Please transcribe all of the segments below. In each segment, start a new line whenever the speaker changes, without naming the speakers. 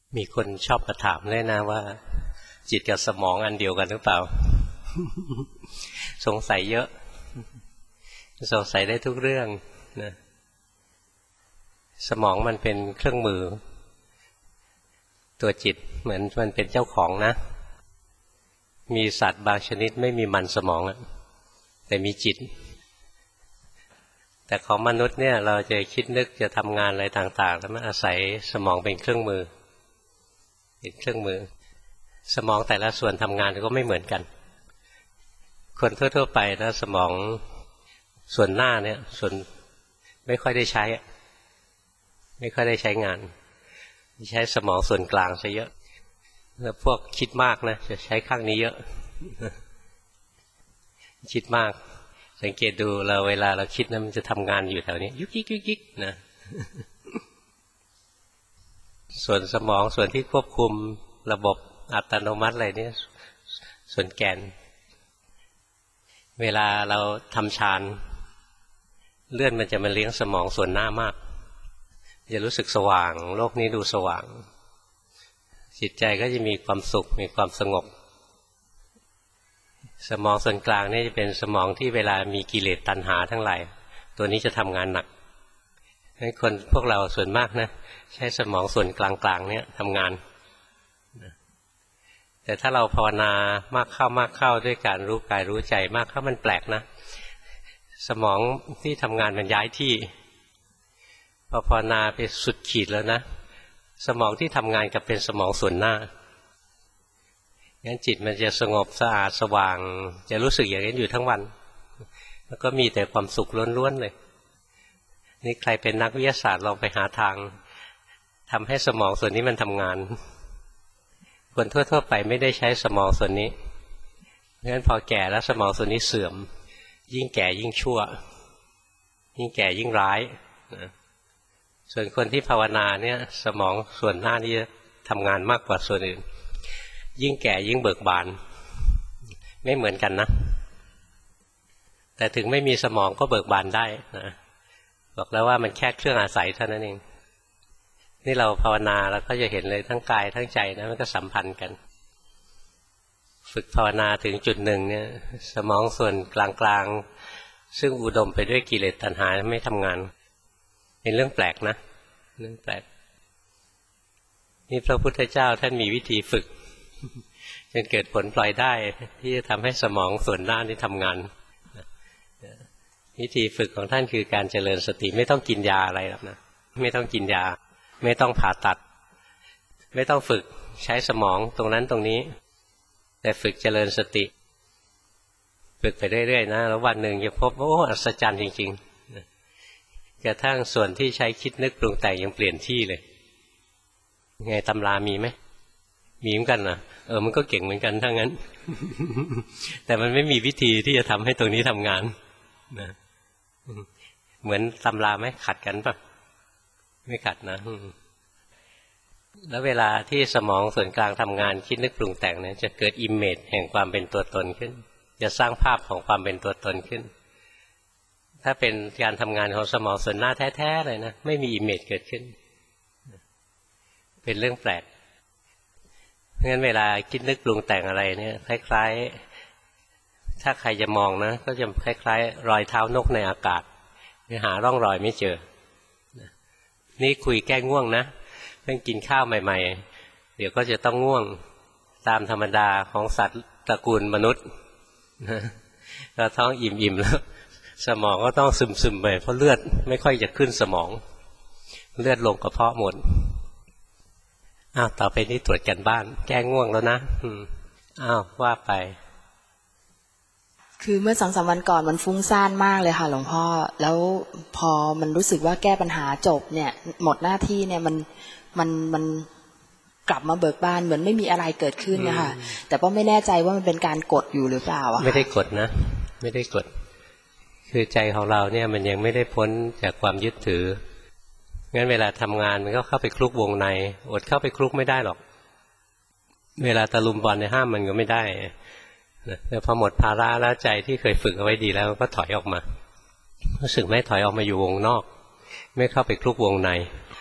มีคนชอบมาถามเลยนะว่าจิตกับสมองอันเดียวกันหรือเปล่า สงสัยเยอะสงสัยได้ทุกเรื่องนะสมองมันเป็นเครื่องมือตัวจิตเหมือนมันเป็นเจ้าของนะมีสัตว์บางชนิดไม่มีมันสมองแต่มีจิตแต่ของมนุษย์เนี่ยเราจะคิดนึกจะทำงานอะไรต่างๆแล้วมันอาศัยสมองเป็นเครื่องมือเป็นเครื่องมือสมองแต่ละส่วนทำงานก็ไม่เหมือนกันคนทั่วๆไปนะสมองส่วนหน้าเนี่ยส่วนไม่ค่อยได้ใช้ไม่ค่อยได้ใช้งานใช้สมองส่วนกลางซะเยอะแล้วพวกคิดมากนะจะใช้ข้างนี้เยอะคิดมากสังเกตดูเราเวลาเราคิดนะมันจะทำงานอยู่แถวนี้ยุกยิกยุกยิกนะส่วนสมองส่วนที่ควบคุมระบบอัตโนมัติอะไรนี่ส่วนแกนเวลาเราทำฌานเลือดมันจะมาเลี้ยงสมองส่วนหน้ามากจะรู้สึกสว่างโลกนี้ดูสว่างจิตใจก็จะมีความสุขมีความสงบสมองส่วนกลางนี่จะเป็นสมองที่เวลามีกิเลสตัณหาทั้งหลายตัวนี้จะทำงานหนักให้คนพวกเราส่วนมากนะใช้สมองส่วนกลางๆเนี่ยทำงานแต่ถ้าเราภาวนามากเข้าด้วยการรู้กายรู้ใจมากเข้ามันแปลกนะสมองที่ทำงานมันย้ายที่พอภาวนาไปสุดขีดแล้วนะสมองที่ทำงานกับเป็นสมองส่วนหน้างั้นจิตมันจะสงบสะอาดสว่างจะรู้สึกอย่างนั้นอยู่ทั้งวันแล้วก็มีแต่ความสุขล้วนๆเลยนี่ใครเป็นนักวิทยาศาสตร์ลองไปหาทางทำให้สมองส่วนนี้มันทำงานคนทั่วๆไปไม่ได้ใช้สมองส่วนนี้งั้นพอแก่แล้วสมองส่วนนี้เสื่อมยิ่งแก่ยิ่งชั่วยิ่งแก่ยิ่งร้ายส่วนคนที่ภาวนาเนี่ยสมองส่วนหน้านี้จะทำงานมากกว่าส่วนอื่นยิ่งแก่ยิ่งเบิกบานไม่เหมือนกันนะแต่ถึงไม่มีสมองก็เบิกบานได้นะบอกแล้วว่ามันแค่เครื่องอาศัยเท่านั้นเองนี่เราภาวนาเราก็จะเห็นเลยทั้งกายทั้งใจนะมันก็สัมพันธ์กันฝึกภาวนาถึงจุดหนึ่งเนี่ยสมองส่วนกลางๆซึ่งอุดมไปด้วยกิเลสตัณหาไม่ทำงานเป็นเรื่องแปลกนะเรื่องแปลกนี่พระพุทธเจ้าท่านมีวิธีฝึกจนเกิดผลปล่อยได้ที่จะทำให้สมองส่วนหน้านี้ทำงานวิธีฝึกของท่านคือการเจริญสติไม่ต้องกินยาอะไรหรอกนะไม่ต้องกินยาไม่ต้องผ่าตัดไม่ต้องฝึกใช้สมองตรงนั้นตรงนี้แต่ฝึกเจริญสติฝึกไปเรื่อยๆนะแล้ววันหนึ่งจะพบว่าโอ้อัศจรรย์จริงๆกระทั่งส่วนที่ใช้คิดนึกปรุงแต่งยังเปลี่ยนที่เลยไงตำรามีไหมมีเหมือนกันนะมันก็เก่งเหมือนกันทั้งนั้น แต่มันไม่มีวิธีที่จะทำให้ตรงนี้ทำงานนะเหมือนตำราไหมขัดกันปะไม่ขัดนะแล้วเวลาที่สมองส่วนกลางทำงานคิดนึกปรุงแต่งเนี่ยจะเกิดอิมเมจแห่งความเป็นตัวตนขึ้นจะสร้างภาพของความเป็นตัวตนขึ้นถ้าเป็นการทำงานของสมองส่วนหน้าแท้ๆเลยนะไม่มีอิมเมจเกิดขึ้นเป็นเรื่องแปลกเพราะงั้นเวลาคิดนึกปรุงแต่งอะไรเนี่ยคล้ายๆถ้าใครจะมองนะก็จะคล้ายๆรอยเท้านกในอากาศหาร่องรอยไม่เจอนี่คุยแก้ง่วงนะเพิ่งกินข้าวใหม่ๆเดี๋ยวก็จะต้องง่วงตามธรรมดาของสัตว์ตระกูลมนุษย์เราท้องอิ่มๆแล้วสมองก็ต้องซึมๆไปเพราะเลือดไม่ค่อยจะขึ้นสมองเลือดลงกระเพาะหมดต่อไปนี้ตรวจกันบ้านแก้ง่วงแล้วนะว่าไป
คือเมื่อ2-3 วันก่อนมันฟุ้งซ่านมากเลยค่ะหลวงพ่อแล้วพอมันรู้สึกว่าแก้ปัญหาจบเนี่ยหมดหน้าที่เนี่ยมันกลับมาเบิกบานเหมือนไม่มีอะไรเกิดขึ้นนะคะแต่ก็ไม่แน่ใจว่ามันเป็นการกดอยู่หรือเปล่าไม่
ได้กดนะไม่ได้กดคือใจของเราเนี่ยมันยังไม่ได้พ้นจากความยึดถืองั้นเวลาทำงานมันก็เข้าไปคลุกวงในอดเข้าไปคลุกไม่ได้หรอกเวลาตะลุมบอลในห้ามมันก็ไม่ได้แต่พอหมดภาระแล้วใจที่เคยฝึกเอาไว้ดีแล้วก็ถอยออกมารู้สึกไหมถอยออกมาอยู่วงนอกไม่เข้าไปคลุกวงใน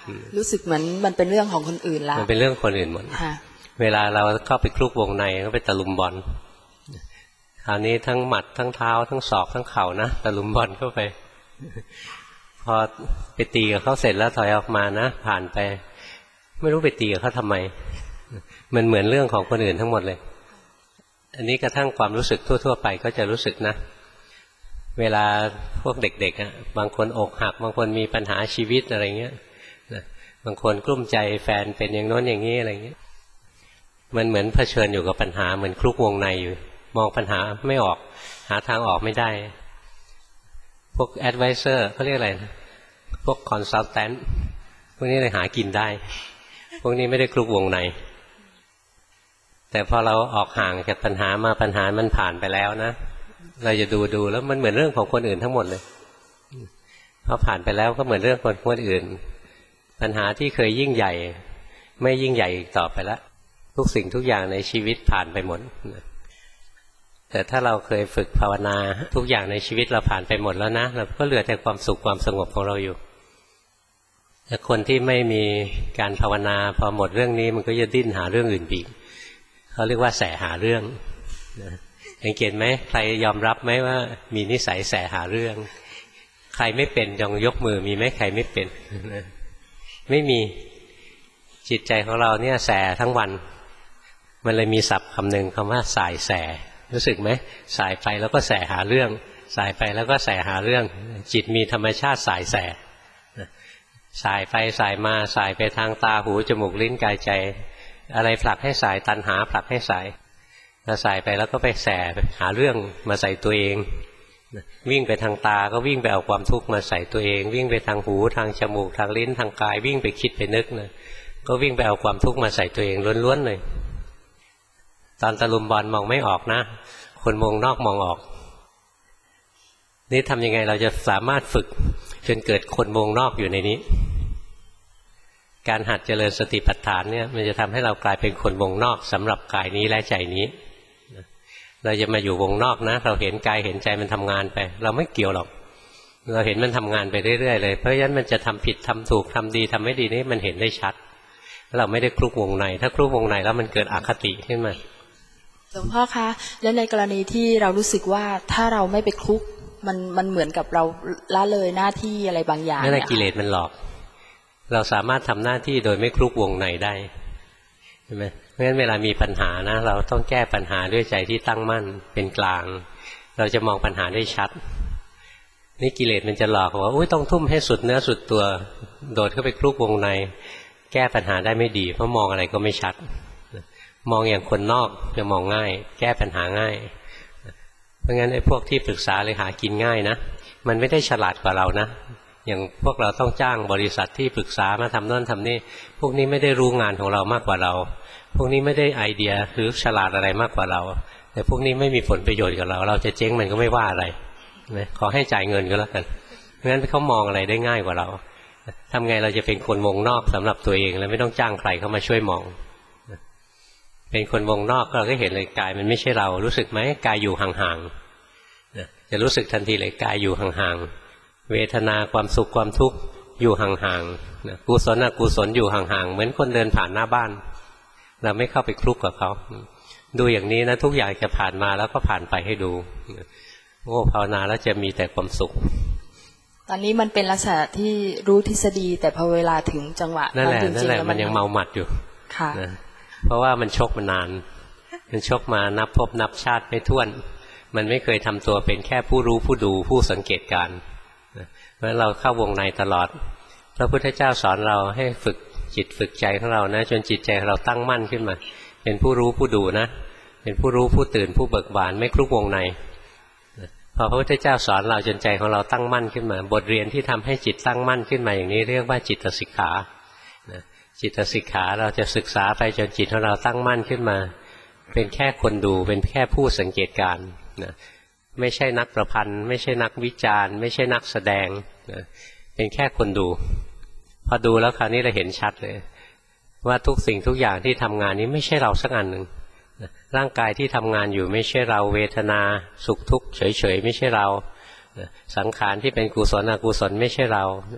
รู้สึกเหมือนมันเป็นเรื่องของคนอื่นละ
มันเป็นเรื่องคนอื่นหมดเวลาเราเข้าไปคลุกวงในก็ไปตะลุมบอลคราวนี้ทั้งหมัดทั้งเท้าทั้งศอกทั้งเข่านะตะลุมบอลเข้าไปพอไปตีกับเขาเสร็จแล้วถอยออกมานะผ่านไปไม่รู้ไปตีกับเขาทำไมมันเหมือนเรื่องของคนอื่นทั้งหมดเลยอันนี้กระทั่งความรู้สึกทั่วๆไปก็จะรู้สึกนะเวลาพวกเด็กๆอ่ะบางคนอกหักบางคนมีปัญหาชีวิตอะไรเงี้ยบางคนกลุ้มใจแฟนเป็นอย่างโน้นอย่างนี้อะไรเงี้ยมันเหมือนเผชิญอยู่กับปัญหาเหมือนคลุกวงในอยู่มองปัญหาไม่ออกหาทางออกไม่ได้พวก advisor เขาเรียกอะไรนะพวก consultant พวกนี้เลยหากินได้พวกนี้ไม่ได้คลุกวงในแต่พอเราออกห่างจากปัญหามาปัญหามันผ่านไปแล้วนะเราจะดูแล้วมันเหมือนเรื่องของคนอื่นทั้งหมดเลยพอผ่านไปแล้วก็เหมือนเรื่องของคนอื่นปัญหาที่เคยยิ่งใหญ่ไม่ยิ่งใหญ่อีกต่อไปแล้วทุกสิ่งทุกอย่างในชีวิตผ่านไปหมดแต่ถ้าเราเคยฝึกภาวนาทุกอย่างในชีวิตเราผ่านไปหมดแล้วนะเราก็เหลือแต่ความสุขความสงบของเราอยู่แต่คนที่ไม่มีการภาวนาพอหมดเรื่องนี้มันก็จะดิ้นหาเรื่องอื่นอีกเขาเรียกว่าแสหาเรื่องสังเกตไหมใครยอมรับไหมว่ามีนิสัยแสหาเรื่องใครไม่เป็นยองยกมือมีไหมใครไม่เป็นไม่มีจิตใจของเราเนี่ยแสทั้งวันมันเลยมีศัพท์คำหนึ่งคำว่าสายแสรู้สึกไหมสายไปแล้วก็แสหาเรื่องสายไปแล้วก็แสหาเรื่องจิตมีธรรมชาติสายแสสายไปสายมาสายไปทางตาหูจมูกลิ้นกายใจอะไรผลักให้สายตัณหาผลักให้สายเราสายไปแล้วก็ไปแสหาเรื่องมาใส่ตัวเองวิ่งไปทางตาก็วิ่งไปเอาความทุกข์มาใส่ตัวเองวิ่งไปทางหูทางจมูกทางลิ้นทางกายวิ่งไปคิดไปนึกนะก็วิ่งไปเอาความทุกข์มาใส่ตัวเองล้วนๆเลยตอนตะลุมบอลมองไม่ออกนะคนมองนอกมองออกนี่ทำยังไงเราจะสามารถฝึกจนเกิดคนมองนอกอยู่ในนี้การหัดเจริญสติปัฏฐานเนี่ยมันจะทำให้เรากลายเป็นคนวงนอกสำหรับกายนี้และใจนี้เราจะมาอยู่วงนอกนะเราเห็นกายเห็นใจมันทำงานไปเราไม่เกี่ยวหรอกเราเห็นมันทำงานไปเรื่อยๆเลยเพราะฉะนั้นมันจะทำผิดทำถูกทำดีทำไม่ดีนี่มันเห็นได้ชัดเราไม่ได้คลุกวงในถ้าคลุกวงในแล้วมันเกิดอคติขึ้นมา
หลวงพ่อคะและในกรณีที่เรารู้สึกว่าถ้าเราไม่ไปคลุกมันเหมือนกับเราละเลยหน้าที่อะไรบางอย่าง
นั่นแหละกิเลสมันหลอกเราสามารถทำหน้าที่โดยไม่คลุกวงในได้ใช่ไหมเพราะฉะนั้นเวลามีปัญหานะเราต้องแก้ปัญหาด้วยใจที่ตั้งมั่นเป็นกลางเราจะมองปัญหาได้ชัดนี่กิเลสมันจะหลอกว่าอุ้ยต้องทุ่มให้สุดเนื้อสุดตัวโดดเข้าไปคลุกวงในแก้ปัญหาได้ไม่ดีเพราะมองอะไรก็ไม่ชัดมองอย่างคนนอกจะมองง่ายแก้ปัญหาง่ายเพราะงั้นไอ้พวกที่ปรึกษาเลยหากินง่ายนะมันไม่ได้ฉลาดกว่าเรานะอย่างพวกเราต้องจ้างบริษัทที่ปรึกษามาทำโน่นทำนี่พวกนี้ไม่ได้รู้งานของเรามากกว่าเราพวกนี้ไม่ได้ไอเดียหรือฉลาดอะไรมากกว่าเราแต่พวกนี้ไม่มีผลประโยชน์กับเราเราจะเจ๊งมันก็ไม่ว่าอะไรขอให้จ่ายเงินก็แล้วกันเพราะงั้นเขามองอะไรได้ง่ายกว่าเราทำไงเราจะเป็นคนวงนอกสำหรับตัวเองแล้วไม่ต้องจ้างใครเข้ามาช่วยมองเป็นคนวงนอกเราก็เห็นเลยกายมันไม่ใช่เรารู้สึกไหมกายอยู่ห่างๆจะรู้สึกทันทีเลยกายอยู่ห่างๆเวทนาความสุขความทุกข์อยู่ห่างๆกุศลอกุศลอยู่ห่างๆเหมือนคนเดินผ่านหน้าบ้านเราไม่เข้าไปคลุกกับเขาดูอย่างนี้นะทุกอย่างจะผ่านมาแล้วก็ผ่านไปให้ดูโอ้ภาวนาแล้วจะมีแต่ความสุข
ตอนนี้มันเป็นลักษณะที่รู้ทฤษฎีแต่พอเวลาถึงจังหวะ
นั่นแหละมันยังเมาหมัดอยู่
ค่ะ
เพราะว่ามันชกมานานมันชกมานับพบนับชาติไม่ถ้วนมันไม่เคยทำตัวเป็นแค่ผู้รู้ผู้ดูผู้สังเกตการเพราะเราเข้าวงในตลอดพระพุทธเจ้าสอนเราให้ฝึกจิตฝึกใจของเรานะจนจิตใจเราตั้งมั่นขึ้นมาเป็นผู้รู้ผู้ดูนะเป็นผู้รู้ผู้ตื่นผู้เบิกบานไม่คลุกวงในพอพระพุทธเจ้าสอนเราจนใจของเราตั้งมั่นขึ้นมาบทเรียนที่ทำให้จิตตั้งมั่นขึ้นมาอย่างนี้เรียกว่าจิตสิกขาจิตสิกขาเราจะศึกษาไปจนจิตของเราตั้งมั่นขึ้นมาเป็นแค่คนดูเป็นแค่ผู้สังเกตการณ์ไม่ใช่นักประพันธ์ไม่ใช่นักวิจารณ์ไม่ใช่นักแสดงเป็นแค่คนดูพอดูแล้วคราวนี้เราเห็นชัดเลยว่าทุกสิ่งทุกอย่างที่ทำงานนี้ไม่ใช่เราสักอันหนึ่งร่างกายที่ทำงานอยู่ไม่ใช่เราเวทนาสุขทุกข์เฉยๆไม่ใช่เราสังขารที่เป็นกุศลอกุศลไม่ใช่เรา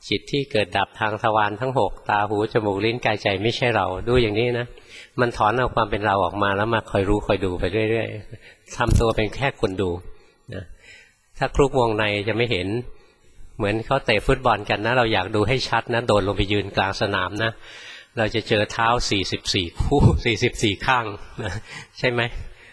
จิตที่เกิดดับทางทวารทั้ง6ตาหูจมูกลิ้นกายใจไม่ใช่เราดูอย่างนี้นะมันถอนเอาความเป็นเราออกมาแล้วมาคอยรู้คอยดูไปเรื่อยๆทำตัวเป็นแค่คนดูนะถ้าคลุกวงในจะไม่เห็นเหมือนเขาเตะฟุตบอลกันนะเราอยากดูให้ชัดนะโดดลงไปยืนกลางสนามนะเราจะเจอเท้า44คู่44ข้างนะใช่ไหม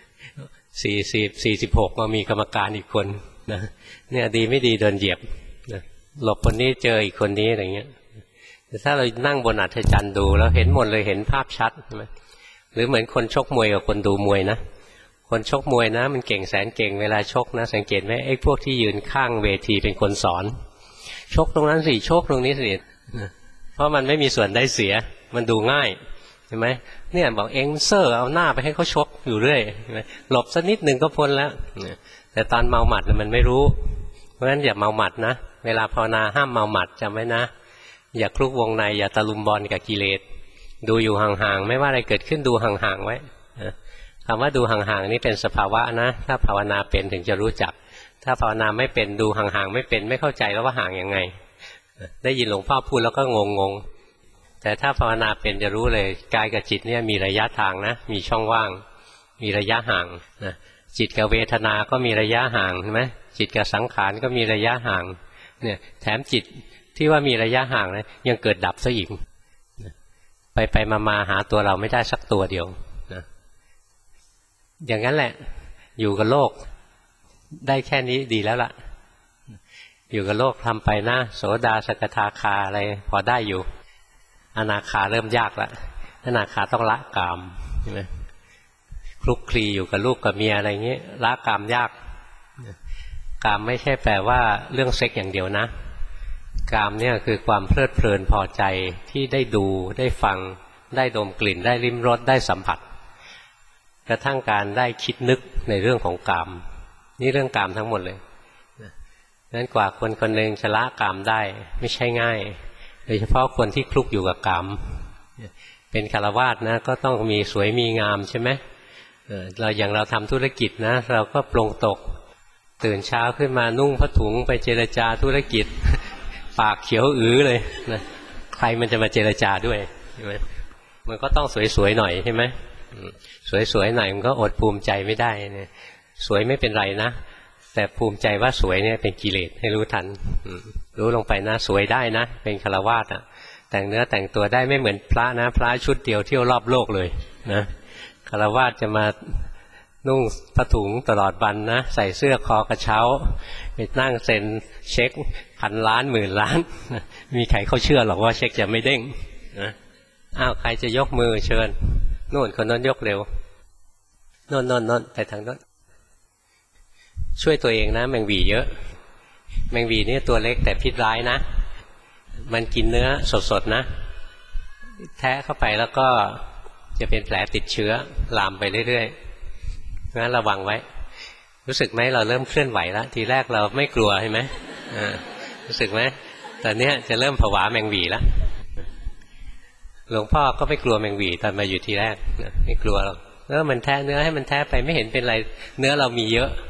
46มามีกรรมการอีกคนนะเนี่ยดีไม่ดีโดนเหยียบนะหลบคนนี้เจออีกคนนี้อะไรเงี้ยแต่ถ้าเรานั่งบนอัฐจันทร์ดูแล้วเห็นหมดเลยเห็นภาพชัดใช่ไหมหรือเหมือนคนชกมวยกับคนดูมวยนะคนชกมวยนะมันเก่งแสนเก่งเวลาชกนะสังเกตไหมไอ้พวกที่ยืนข้างเวทีเป็นคนสอนชกตรงนั้นสิชกตรงนี้สิเพราะมันไม่มีส่วนได้เสียมันดูง่ายใช่ไหมเนี่ยบอกเอ็งเซอร์เอาหน้าไปให้เขาชกอยู่เรื่อยหลบสักนิดหนึ่งก็พ้นแล้วแต่ตอนเมาหมัดมันไม่รู้เพราะฉะนั้นอย่าเมาหมัดนะเวลาภาวนาห้ามเมาหมัดจำไว้นะอย่าคลุกวงในอย่าตะลุมบอลกับกิเลสดูอยู่ห่างๆไม่ว่าอะไรเกิดขึ้นดูห่างๆไว้คำว่าดูห่างๆนี่เป็นสภาวะนะถ้าภาวนาเป็นถึงจะรู้จักถ้าภาวนาไม่เป็นดูห่างๆไม่เป็นไม่เข้าใจแล้วว่าห่างยังไงได้ยินหลวงพ่อพูดแล้วก็งงๆแต่ถ้าภาวนาเป็นจะรู้เลยกายกับจิตเนี่ยมีระยะทางนะมีช่องว่างมีระยะห่างนะจิตกับเวทนาก็มีระยะห่างใช่ไหมจิตกับสังขารก็มีระยะห่างเนี่ยแถมจิตที่ว่ามีระยะห่างนะยังเกิดดับซะอีกไปมาหาตัวเราไม่ได้สักตัวเดียวนะอย่างนั้นแหละอยู่กับโลกได้แค่นี้ดีแล้วล่ะอยู่กับโลกทำไปนะโสดาสกทาคาอะไรพอได้อยู่อนาคาเริ่มยากละอนาคาต้องละกามใช่ไหมคลุกคลีอยู่กับลูกกับเมียอะไรเงี้ยละกามยากกามไม่ใช่แปลว่าเรื่องเซ็กอย่างเดียวนะกามเนี่ยคือความเพลิดเพลินพอใจที่ได้ดูได้ฟังได้ดมกลิ่นได้ลิ้มรสได้สัมผัสกระทั่งการได้คิดนึกในเรื่องของกามนี่เรื่องกามทั้งหมดเลยนั้นกว่าคนคนหนึ่งจะละกามได้ไม่ใช่ง่ายโดยเฉพาะคนที่คลุกอยู่กับกามเป็นฆราวาสนะก็ต้องมีสวยมีงามใช่ไหมเราอย่างเราทำธุรกิจนะเราก็ปลงตกตื่นเช้าขึ้นมานุ่งผ้าถุงไปเจรจาธุรกิจปากเขียวเลยนะใครมันจะมาเจรจาด้วยใช่ไหมมันก็ต้องสวยๆหน่อยใช่ไหมสวยๆหน่อยมันก็อดภูมิใจไม่ได้เนี่ยสวยไม่เป็นไรนะแต่ภูมิใจว่าสวยเนี่ยเป็นกิเลสให้รู้ทันรู้ลงไปนะสวยได้นะเป็นฆราวาสอ่ะแต่งเนื้อแต่งตัวได้ไม่เหมือนพระนะพระชุดเดียวเที่ยวรอบโลกเลยนะฆราวาสจะมานุ่งผ้าถุงตลอดวันนะใส่เสื้อคอกระเช้าไปนั่งเซ็นเช็คพันล้านหมื่นล้านมีใครเขาเชื่อหรอกว่าเช็คจะไม่เด้งนะอ้าวใครจะยกมือเชิญโน่นคนนั้นยกเร็วโน่นไปทางโน้นช่วยตัวเองนะแมงวีเยอะแมงวีนี่ตัวเล็กแต่พิษร้ายนะมันกินเนื้อสดๆนะแทะเข้าไปแล้วก็จะเป็นแผลติดเชื้อลามไปเรื่อยๆงั้นระวังไว้รู้สึกไหมเราเริ่มเคลื่อนไหวแล้วทีแรกเราไม่กลัวใช่ไหมรู้สึกไหมตอนนี้จะเริ่มผวาแมงวีแล้วหลวงพ่อก็ไม่กลัวแมงวีตอนมาอยู่ทีแรกไม่กลัวหรอกแล้วมันแทะเนื้อให้มันแทะไปไม่เห็นเป็นไรเนื้อเรามีเยอะ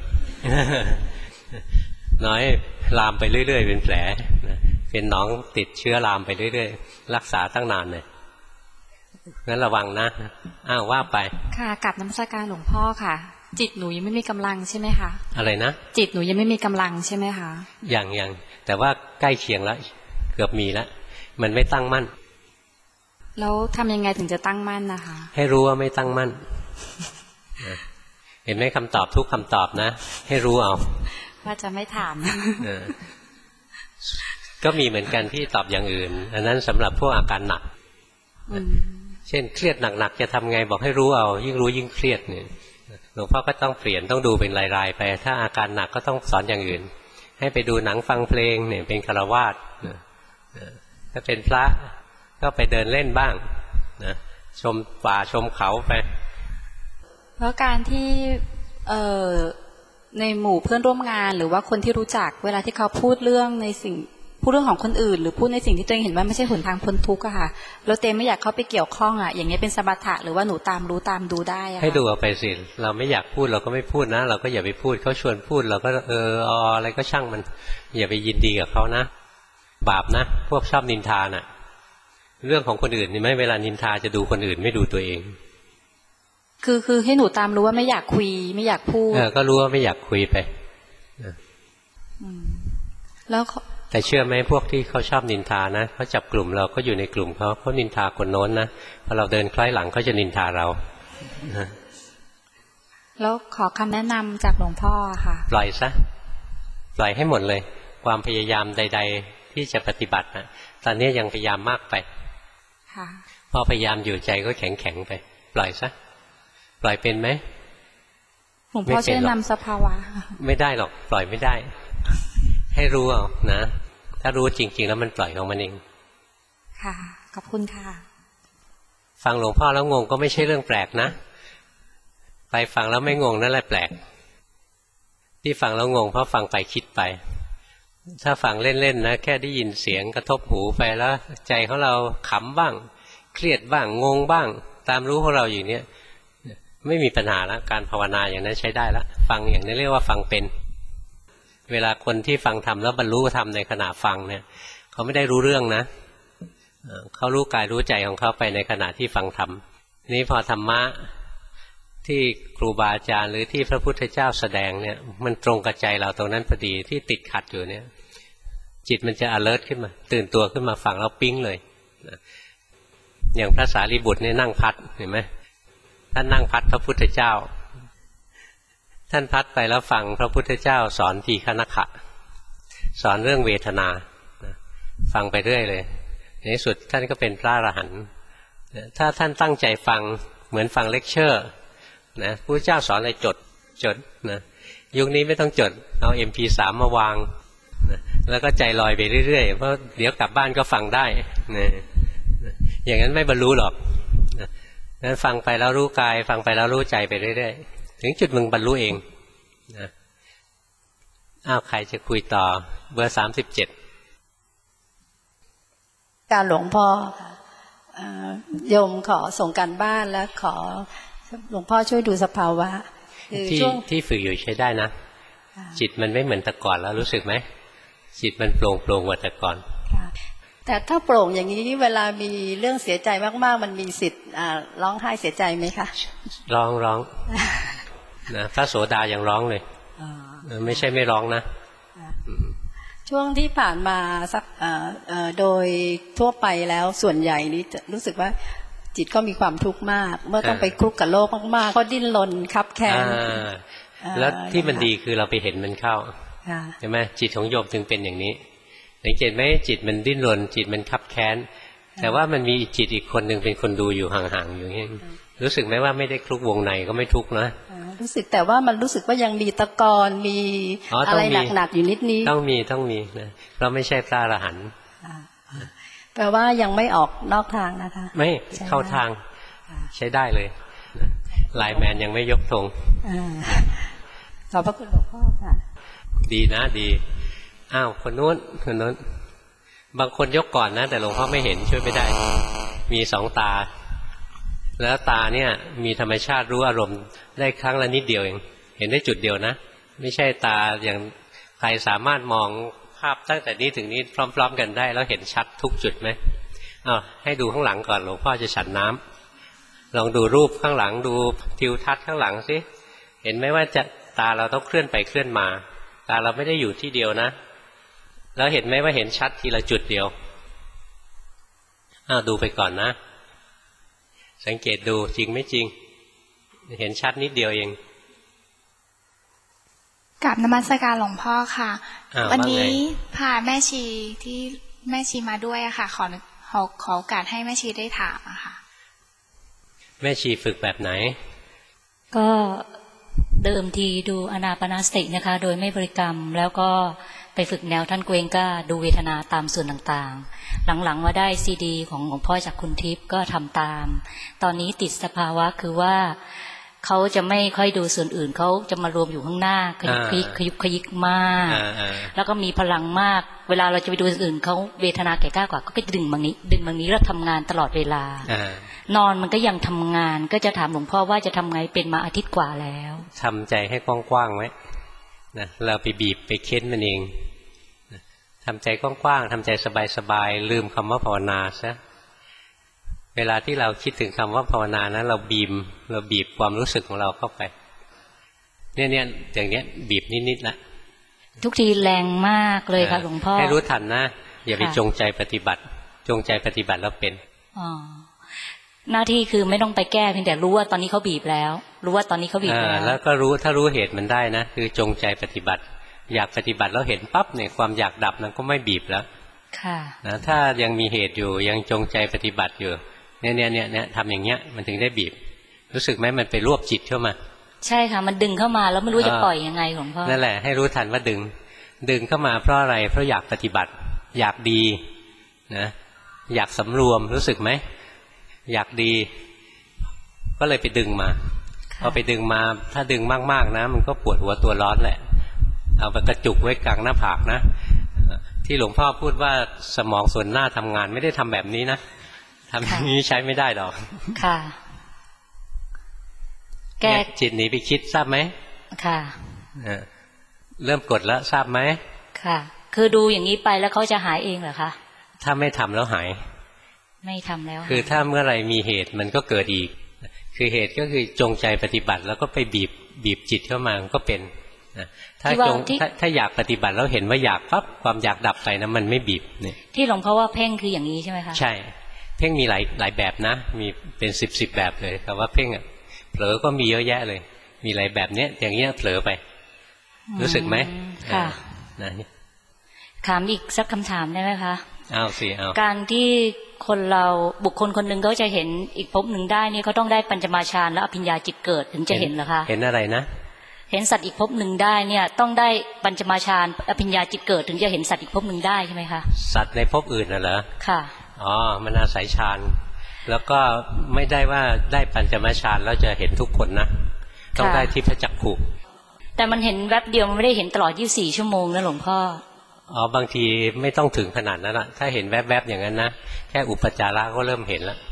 น้อยลามไปเรื่อยๆเป็นแผลเป็นหนองติดเชื้อลามไปเรื่อยๆรักษาตั้งนานเลยงั้นระวังนะอ้าวว่าไป
ค่ะกลับนมัสการหลวงพ่อค่ะจิตหนูยังไม่มีกำลังใช่ไหมคะ
อะไรนะ
จิตหนูยังไม่มีกำลังใช่ไหมคะ
ยังแต่ว่าใกล้เคียงแล้วเกือบมีแล้วมันไม่ตั้งมั่น
แล้วทำยังไงถึงจะตั้งมั่นนะคะ
ให้รู้ว่าไม่ตั้งมั่นเห็นไหมคำตอบทุกคำตอบนะให้รู้เอา
ว่าจะไม่ถาม
ก็มีเหมือนกันที่ตอบอย่างอื่นอันนั้นสำหรับพวกอาการหนักเช่นเครียดหนักๆจะทำไงบอกให้รู้เอายิ่งรู้ยิ่งเครียดเนี่ยหลวงพ่อก็ต้องเปลี่ยนต้องดูเป็นรายๆไปถ้าอาการหนักก็ต้องสอนอย่างอื่นให้ไปดูหนังฟังเพลงเนี่ยเป็นฆราวาสถ้าเป็นพระก็ไปเดินเล่นบ้างนะชมป่าชมเขาไป
เพราะการที่ในหมู่เพื่อนร่วมงานหรือว่าคนที่รู้จักเวลาที่เขาพูดเรื่องในสิ่งพูดเรื่องของคนอื่นหรือพูดในสิ่งที่ตัวเองเห็นว่าไม่ใช่หนทางพ้นทุกข์อะค่ะแล้วเต้ไม่อยากเข้าไปเกี่ยวข้องอะอย่างนี้เป็นสมถะหรือว่าหนูตามรู้ตามดูได้อะ
ให้ดูเอาไปสิเราไม่อยากพูดเราก็ไม่พูดนะเราก็อย่าไปพูดเขาชวนพูดเราก็อะไรก็ช่างมันอย่าไปยินดีกับเขานะบาปนะพวกชอบนินทาน่ะเรื่องของคนอื่นนี่ไหมเวลานินทาจะดูคนอื่นไม่ดูตัวเอง
คือให้หนูตามรู้ว่าไม่อยากคุยไม่อยากพูด
ก็รู้ว่าไม่อยากคุยไป
แล้ว
แต่เชื่อไหมพวกที่เขาชอบนินทานะเขาจับกลุ่มเราก็อยู่ในกลุ่มเขานินทาคนโน้นนะพอเราเดินคล้อยหลังเขาจะนินทาเรา
แล้วขอคำแนะนำจากหลวงพ่อค่ะ
ปล่อยซะปล่อยให้หมดเลยความพยายามใดๆที่จะปฏิบัตินะตอนนี้ยังพยายามมากไปพอพยายามอยู่ใจก็แข็งๆไปปล่อยซะปล่อยเป็นไหม
หลวงพ่อช่วยนำสภาวะ
ไม่ได้หรอกปล่อยไม่ได้ให้รู้เอานะถ้ารู้จริงๆแล้วมันปล่อยของมันเอง
ค่ะขอบคุณค่ะ
ฟังหลวงพ่อแล้วงงก็ไม่ใช่เรื่องแปลกนะไปฟังแล้วไม่งงนั่นแหละแปลกที่ฟังแล้วงงเพราะฟังไปคิดไปถ้าฟังเล่นๆนะแค่ได้ยินเสียงกระทบหูไปแล้วใจของเราขำบ้างเครียดบ้างงงบ้างตามรู้ของเราอยู่เนี่ยไม่มีปัญหาแล้วการภาวนาอย่างนั้นใช้ได้แล้วฟังอย่างนี้เรียกว่าฟังเป็นเวลาคนที่ฟังธรรมแล้วบรรลุธรรมในขณะฟังเนี่ยเขาไม่ได้รู้เรื่องนะเขารู้กายรู้ใจของเขาไปในขณะที่ฟังธรรมนี้พอธรรมะที่ครูบาอาจารย์หรือที่พระพุทธเจ้าแสดงเนี่ยมันตรงกับใจเราตรงนั้นพอดีที่ติดขัดอยู่เนี่ยจิตมันจะ alert ขึ้นมาตื่นตัวขึ้นมาฟังแล้วปิ๊งเลยอย่างพระสารีบุตรเนี่ยนั่งพัดเห็นไหมท่านนั่งพัดพระพุทธเจ้าท่านพัดไปแล้วฟังพระพุทธเจ้าสอนทีฆนขะสอนเรื่องเวทนาฟังไปเรื่อยเลยในที่สุดท่านก็เป็นพระอรหันต์ถ้าท่านตั้งใจฟังเหมือนฟังเลคเชอร์นะพระพุทธเจ้าสอนอะไรจดนะยุคนี้ไม่ต้องจดเอา MP3 มาวางนะแล้วก็ใจลอยไปเรื่อยๆเพราะเดี๋ยวกลับบ้านก็ฟังได้นะอย่างนั้นไม่บรรลุหรอกนะงั้นฟังไปแล้วรู้กายฟังไปแล้วรู้ใจไปเรื่อยๆถึงจุดมึงบรรลุเองนะใครจะคุยต่อเบอร์37
การหลวงพ่อโยมขอส่งการบ้านแล้วขอหลวงพ่อช่วยดูสภาวะ
ที่ฝึกอยู่ใช้ได้นะจิตมันไม่เหมือนแต่ก่อนแล้วรู้สึกไหมจิตมันโปร่งกว่าแต่ก่อน
แต่ถ้าโปร่งอย่างนี้เวลามีเรื่องเสียใจมากๆมันมีสิทธิ์ร้องไห้เสียใจไหมคะ
ร้องนะพระโสดายังร้องเลยไม่ใช่ไม่ร้องนะ
ช่วงที่ผ่านมาสักโดยทั่วไปแล้วส่วนใหญ่นี้จะรู้สึกว่าจิตก็มีความทุกข์มากเมื่อต้องไปคลุกกับโลกมากๆก็ดิ้นรนคับแค้น
แล้วที่มันดีคือเราไปเห็นมันเข้าใช่ไหมจิตของโยมถึงเป็นอย่างนี้สังเกตไหมจิตมันดิ้นรนจิตมันคับแค้นแต่ว่ามันมีจิตอีกคนหนึ่งเป็นคนดูอยู่ห่างๆอยู่อย่างนี้รู้สึกไหมว่าไม่ได้คลุกวงในก็ไม่ทุกข์นะ
รู้สึกแต่ว่ามันรู้สึกว่ายังมีตะกอนมีอะไรหนักๆอยู่นิดนี้
ต้องมีนะเราไม่ใช่พระอรหันต์
แปลว่ายังไม่ออกนอกทางนะคะ
ไม่เข้าทางใช้ได้เลยไลน์แมนยังไม่ยกธง
ขอบพระคุณหลวงพ่อค่ะ
ดีนะดีคนนู้นบางคนยกก่อนนะแต่หลวงพ่อไม่เห็นช่วยไม่ได้มีสองตาแล้วตาเนี่ยมีธรรมชาติรู้อารมณ์ได้ครั้งละนิดเดียวเองเห็นได้จุดเดียวนะไม่ใช่ตาอย่างใครสามารถมองภาพตั้งแต่นี้ถึงนี้พร้อมๆกันได้แล้วเห็นชัดทุกจุดไหมให้ดูข้างหลังก่อนหลวงพ่อจะฉันน้ำลองดูรูปข้างหลังดูทิวทัศน์ข้างหลังสิเห็นไหมว่าจะตาเราต้องเคลื่อนไปเคลื่อนมาตาเราไม่ได้อยู่ที่เดียวนะแล้วเห็นไหมว่าเห็นชัดทีละจุดเดียวดูไปก่อนนะสังเกตดูจริงไม่จริงเห็นชัดนิดเดียวเอง
กราบนมัสการหลวงพ่อค่ะวันนี้พาแม่ชีที่แม่ชีมาด้วยอะค่ะขอโอกาสให้แม่ชีได้ถามอะค่ะ
แม่ชีฝึกแบบไหน
ก็เดิมทีดูอานาปานสตินะคะโดยไม่บริกรรมแล้วก็ไปฝึกแนวท่านเกวงก้าดูเวทนาตามส่วนต่างๆหลังๆมาได้ซีดีของหลวงพ่อจากคุณทิพย์ก็ทำตามตอนนี้ติดสภาวะคือว่าเขาจะไม่ค่อยดูส่วนอื่นเขาจะมารวมอยู่ข้างหน้าขยุกขยิกมากแล้วก็มีพลังมากเวลาเราจะไปดูส่วนอื่นเขาเวทนาแก่กล้ากว่าก็ดึงบางนี้แล้วทำงานตลอดเวลานอนมันก็ยังทำงานก็จะถามหลวงพ่อว่าจะทำไงเป็นมาอาทิตย์กว่าแล้ว
ทำใจให้กว้างๆไว้นะเราไปบีบไปเค้นมันเองททำใจกว้างๆทำใจสบายๆลืมคำว่าภาวนาซะเวลาที่เราคิดถึงคำว่าภาวนานะเราบีบความรู้สึกของเราเข้าไปเนี่ยอย่างเนี้ยบีบนิดๆละ
ทุกทีแรงมากเลยค่ะหลวงพ่อ
ให้รู้ทันนะอย่าไปจงใจปฏิบัติจงใจปฏิบัติแล้วเป็น
หน้าที่คือไม่ต้องไปแก้เพียงแต่รู้ว่าตอนนี้เขาบีบแล้วรู้ว่าตอนนี้เขาบีบ
แล้วก็รู้ถ้ารู้เหตุมันได้นะคือจงใจปฏิบัติอยากปฏิบัติแล้วเห็นปั๊บเนี่ยความอยากดับนั้นก็ไม่บีบแล้ว
ค่ะ
นะถ้ายังมีเหตุอยู่ยังจงใจปฏิบัติอยู่เนี่ยทำอย่างเงี้ยมันถึงได้บีบรู้สึกไหมมันไปรวบจิตเข้ามา
ใช่ค่ะมันดึงเข้ามาแล้วไม่รู้จะปล่อยยังไงหลวงพ่อ
นั่นแหละให้รู้ทันว่าดึงเข้ามาเพราะอะไรเพราะอยากปฏิบัติอยากดีนะอยากสำรวมรู้สึกไหมอยากดีก็เลยไปดึงมาพอไปดึงมาถ้าดึงมากๆนะมันก็ปวดหัวตัวร้อนแหละเอาไปกระจุกไว้กลางหน้าผากนะที่หลวงพ่อพูดว่าสมองส่วนหน้าทำงานไม่ได้ทำแบบนี้นะทำอย่างนี้ใช้ไม่ได้หรอก
ค่ะ
แกจิตหนีไปคิดทราบไหม
ค่ะ
เริ่มกดแล้วทราบไหม
ค่ะคือดูอย่างนี้ไปแล้วเขาจะหายเองเหรอคะ
ถ้าไม่ทำแล้วหาย
ไม่ทำแล้ว
คือถ้าเมื่อไรมีเหตุมันก็เกิดอีกคือเหตุก็คือจงใจปฏิบัติแล้วก็ไปบีบจิตเข้ามามันก็เป็นถ้าอยากปฏิบัติแล้วเห็นว่าอยากปั๊บความอยากดับไปนะมันไม่บีบเนี่ย
ที่หลวงพ่อว่าเพ่งคืออย่างนี้ใช่ไหมคะ
ใช่เพ่งมีหลายแบบนะมีเป็น10แบบเลยคำว่าเพ่งอ่ะเผลอก็มีเยอะแยะเลยมีหลายแบบเนี้ยอย่างเงี้ยเผลอไปรู้สึกไหม
ค่ะถามอีกสักคำถามได้ไหมคะ
เอาสิเอา
การที่คนเราบุคคลคนหนึ่งเขาจะเห็นอีกภพหนึ่งได้นี่เขาต้องได้ปัญจมาฌานและอภิญญาจิตเกิดถึงจะเห็นเหรอคะ
เห็นอะไรนะ
เห็นสัตว์อีกภพหนึ่งได้เนี่ยต้องได้ปัญจมาฌานอภิญญาจิตเกิดถึงจะเห็นสัตว์อีกภพหนึ่งได้ใช่ไหมคะ
สัตว์ในภพอื่นน่ะเหรอ
ค่ะ
อ๋อมันอาศัยฌานแล้วก็ไม่ได้ว่าได้ปัญจมาฌานแล้วจะเห็นทุกคนนะต้องได้ทิพจักขุ
แต่มันเห็นแวบเดียวมันไม่ได้เห็นตลอด24ชั่วโมงนะหลวงพ่อบ
างทีไม่ต้องถึงขนาดนั้นละถ้าเห็นแวบๆอย่างนั้นนะแค่อุปจาระก็เริ่มเห็นแล้ว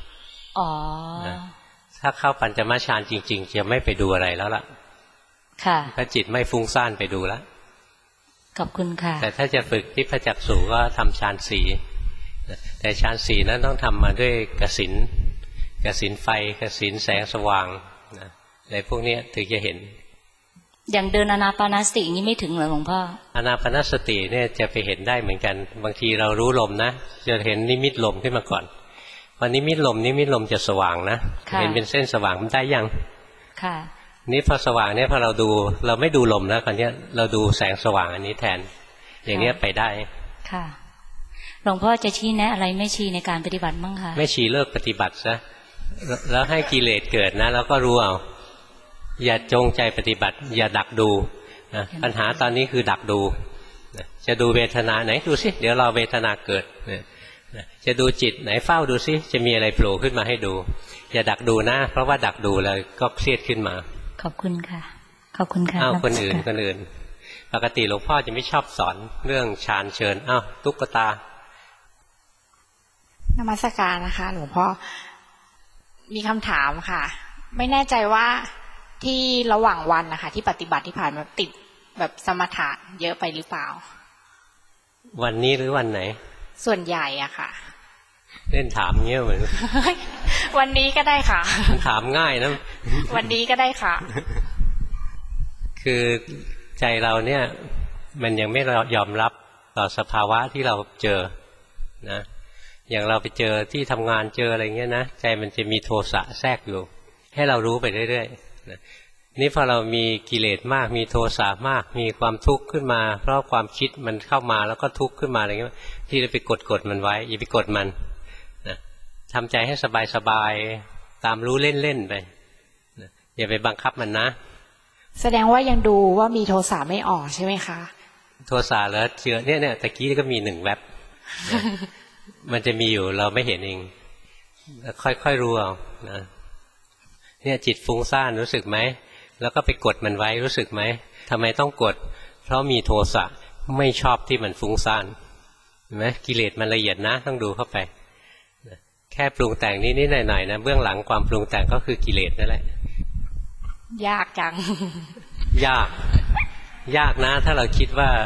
ถ้าเข้าปัญจมาฌานจริงๆจะไม่ไปดูอะไรแล้วล่ะ
ค่ะ
ถ้าจิตไม่ฟุ้งซ่านไปดูแล้ว
ขอบคุณค่ะ
แต่ถ้าจะฝึกทิพจักษุก็ทำฌาน4แต่ฌาน4นั้นต้องทำมาด้วยกสิณไฟกสิณแสงสว่างอะไรพวกนี้ถึงจะเห็น
อย่างเดินอานาปานสตินี้ไม่ถึงเหรอหลวงพ่อ
อานาปานสติเนี่ยจะไปเห็นได้เหมือนกันบางทีเรารู้ลมนะจะเห็นนิมิตลมขึ้นมาก่อนพอนิมิตลมจะสว่างนะเห็นเป็นเส้นสว่างมันได้ยัง
ค่ะ
นี่พอสว่างเนี่ยพอเราดูเราไม่ดูลมแล้วคราวนี้เราดูแสงสว่างอันนี้แทนอย่างนี้ไปได้
ค่ะหลวงพ่อจะชี้แนะอะไรไม่ชี้ในการปฏิบัติบ้างคะ
ไม่ชี้เลิกปฏิบัติซะแล้วให้กิเลสเกิดนะแล้วก็รู้เอาอย่าจงใจปฏิบัติอย่าดักดูนะปัญหาตอนนี้คือดักดูจะดูเวทนาไหนดูสิเดี๋ยวรอเวทนาเกิดจะดูจิตไหนเฝ้าดูสิจะมีอะไรโผล่ขึ้นมาให้ดูอย่าดักดูนะเพราะว่าดักดูแล้วก็เครียดขึ้นมา
ขอบคุณค่ะขอบคุณค่ะ
คนอื่นปกติหลวงพ่อจะไม่ชอบสอนเรื่องฌานเชิญตุ๊กต
านมัสการนะคะหลวงพ่อมีคำถามค่ะไม่แน่ใจว่าที่ระหว่างวันนะคะที่ปฏิบัติที่ผ่านมาติดแบบสมถะเยอะไปหรือเปล่า
วันนี้หรือวันไหน
ส่วนใหญ่อะค่ะ
เล่นถามเงี้ยเหมือน
วันนี้ก็ได้ค่ะ
ถามง่ายนะ
วันนี้ก็ได้ค่ะ
คือใจเราเนี่ยมันยังไม่ยอมรับต่อสภาวะที่เราเจอนะอย่างเราไปเจอที่ทำงานเจออะไรเงี้ยนะใจมันจะมีโทสะแทรกอยู่ให้เรารู้ไปเรื่อยๆนี่พอเรามีกิเลสมากมีโทสะมากมีความทุกข์ขึ้นมาเพราะความคิดมันเข้ามาแล้วก็ทุกข์ขึ้นมาอะไรเงี้ยที่เราไปกดมันไว้อย่าไปกดมันนะทำใจให้สบายๆตามรู้เล่นๆไปนะอย่าไปบังคับมันนะ
แสดงว่ายังดูว่ามีโทสะไม่ออกใช่ไหมคะ
โทสะแล้วเจอเนี่ยตะกี้ก็มี1แวบมันจะมีอยู่เราไม่เห็นเองค่อยๆรู้เอานะเนี่ยจิตฟุ้งซ่านรู้สึกไหมแล้วก็ไปกดมันไว้รู้สึกไหมทำไมต้องกดเพราะมีโทสะไม่ชอบที่มันฟุ้งซ่านเห็นไหมกิเลสมันละเอียดนะต้องดูเข้าไปแค่ปรุงแต่งนิดๆหน่อยๆนะเบื้องหลังความปรุงแต่งก็คือกิเลสนั่นแหละ
ยากจัง
ยากนะถ้าเราคิดว่า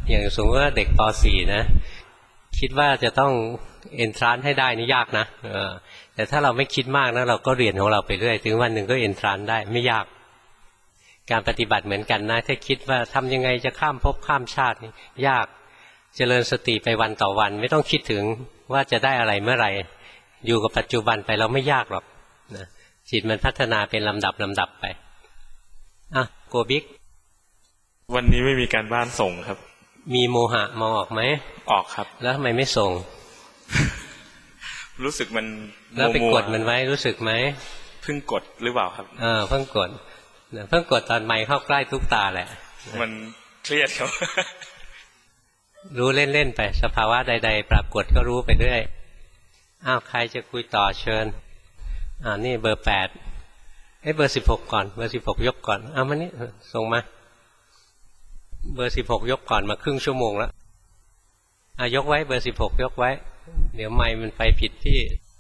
อย่างสมมติว่าเด็กป .4 นะคิดว่าจะต้องเอนทรานซ์ให้ได้นี่ยากนะแต่ถ้าเราไม่คิดมากนะเราก็เรียนของเราไปเรื่อยถึงวันหนึ่งก็เอนทรานซ์ได้ไม่ยากการปฏิบัติเหมือนกันนะถ้าคิดว่าทำยังไงจะข้ามภพข้ามชาตินี่ยากเจริญสติไปวันต่อวันไม่ต้องคิดถึงว่าจะได้อะไรเมื่อไหร่อยู่กับปัจจุบันไปเราไม่ยากหรอกนะจิตมันพัฒนาเป็นลำดับไปโกบิ๊ก
วันนี้ไม่มีการบ้านส่งครับ
มีโมหะมองออกไหม
ออกครับ
แล้วทำไมไม่ส่ง
รู้สึกมัน
แล้วไปกดมันไว้รู้สึกไหม
เพิ่งกดหรือเปล่าครับ
เพิ่งกดตอนไมค์เข้าใกล้ทุกตาแหละ
มันเครียดครับ
รู้เล่นๆไปสภาวะใดๆปรากฏก็รู้ไปเรื่อยใครจะคุยต่อเชิญนี่เบอร์8เบอร์16ก่อนเบอร์16ยกก่อนมานี่ส่งมาเบอร์16ยกก่อนมาครึ่งชั่วโมงแล้วยกไว้เบอร์16ยกไว้เดี๋ยวไมค์มันไปผิดที่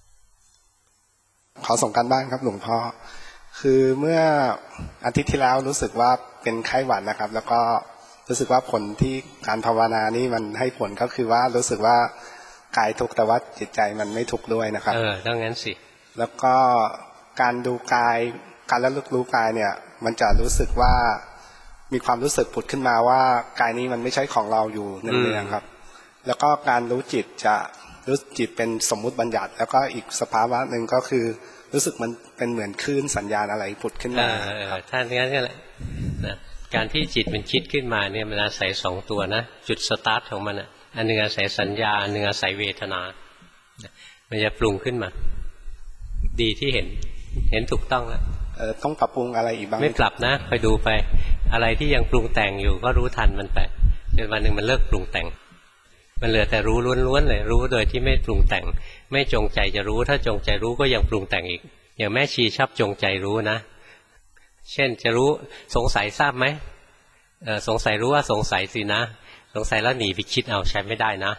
ขอส่งการบ้านครับหลวงพ่อคือเมื่ออาทิตย์ที่แล้วรู้สึกว่าเป็นไข้หวัดนะครับแล้วก็รู้สึกว่าผลที่การภาวนานี่มันให้ผลก็คือว่ารู้สึกว่ากายทุกข์แต่ว่าจิตใจมันไม่ทุกข์ด้วยนะครับ
ต้องงั้นสิ
แล้วก็การดูกายการระลึกรู้กายเนี่ยมันจะรู้สึกว่ามีความรู้สึกผุดขึ้นมาว่ากายนี้มันไม่ใช่ของเราอยู่เนืองๆครับแล้วก็การรู้จิตจะรู้จิตเป็นสมมุติบัญญัติแล้วก็อีกสภาวะหนึ่งก็คือรู้สึกมันเป็นเหมือนคลื่นสัญญาณอะไรผุดขึ้นมา
ท่านงั้นก็แหละนะการที่จิตมันคิดขึ้นมาเนี่ยมันอาศัย2ตัวนะจุดสตาร์ทของมันอันหนึ่งอาศัยสัญญาอันหนึ่งอาศัยเวทนามันจะปรุงขึ้นมาดีที่เห็นถูกต้องแล้ว
ต้องปรับปรุงอะไรอีกบ้าง
ไม่ปรับนะคอยดูไปอะไรที่ยังปรุงแต่งอยู่ก็รู้ทันมันไปจนวันหนึ่งมันเลิกปรุงแต่งมันเหลือแต่รู้ล้วนๆเลยรู้โดยที่ไม่ปรุงแต่งไม่จงใจจะรู้ถ้าจงใจรู้ก็ยังปรุงแต่งอีกอย่างแม่ชีชอบจงใจรู้นะเช่นจะรู้สงสัยทราบไหมสงสัยรู้ว่าสงสัยสินะสงสัยแล้วหนีไปคิดเอาใช้ไม่ได้นะ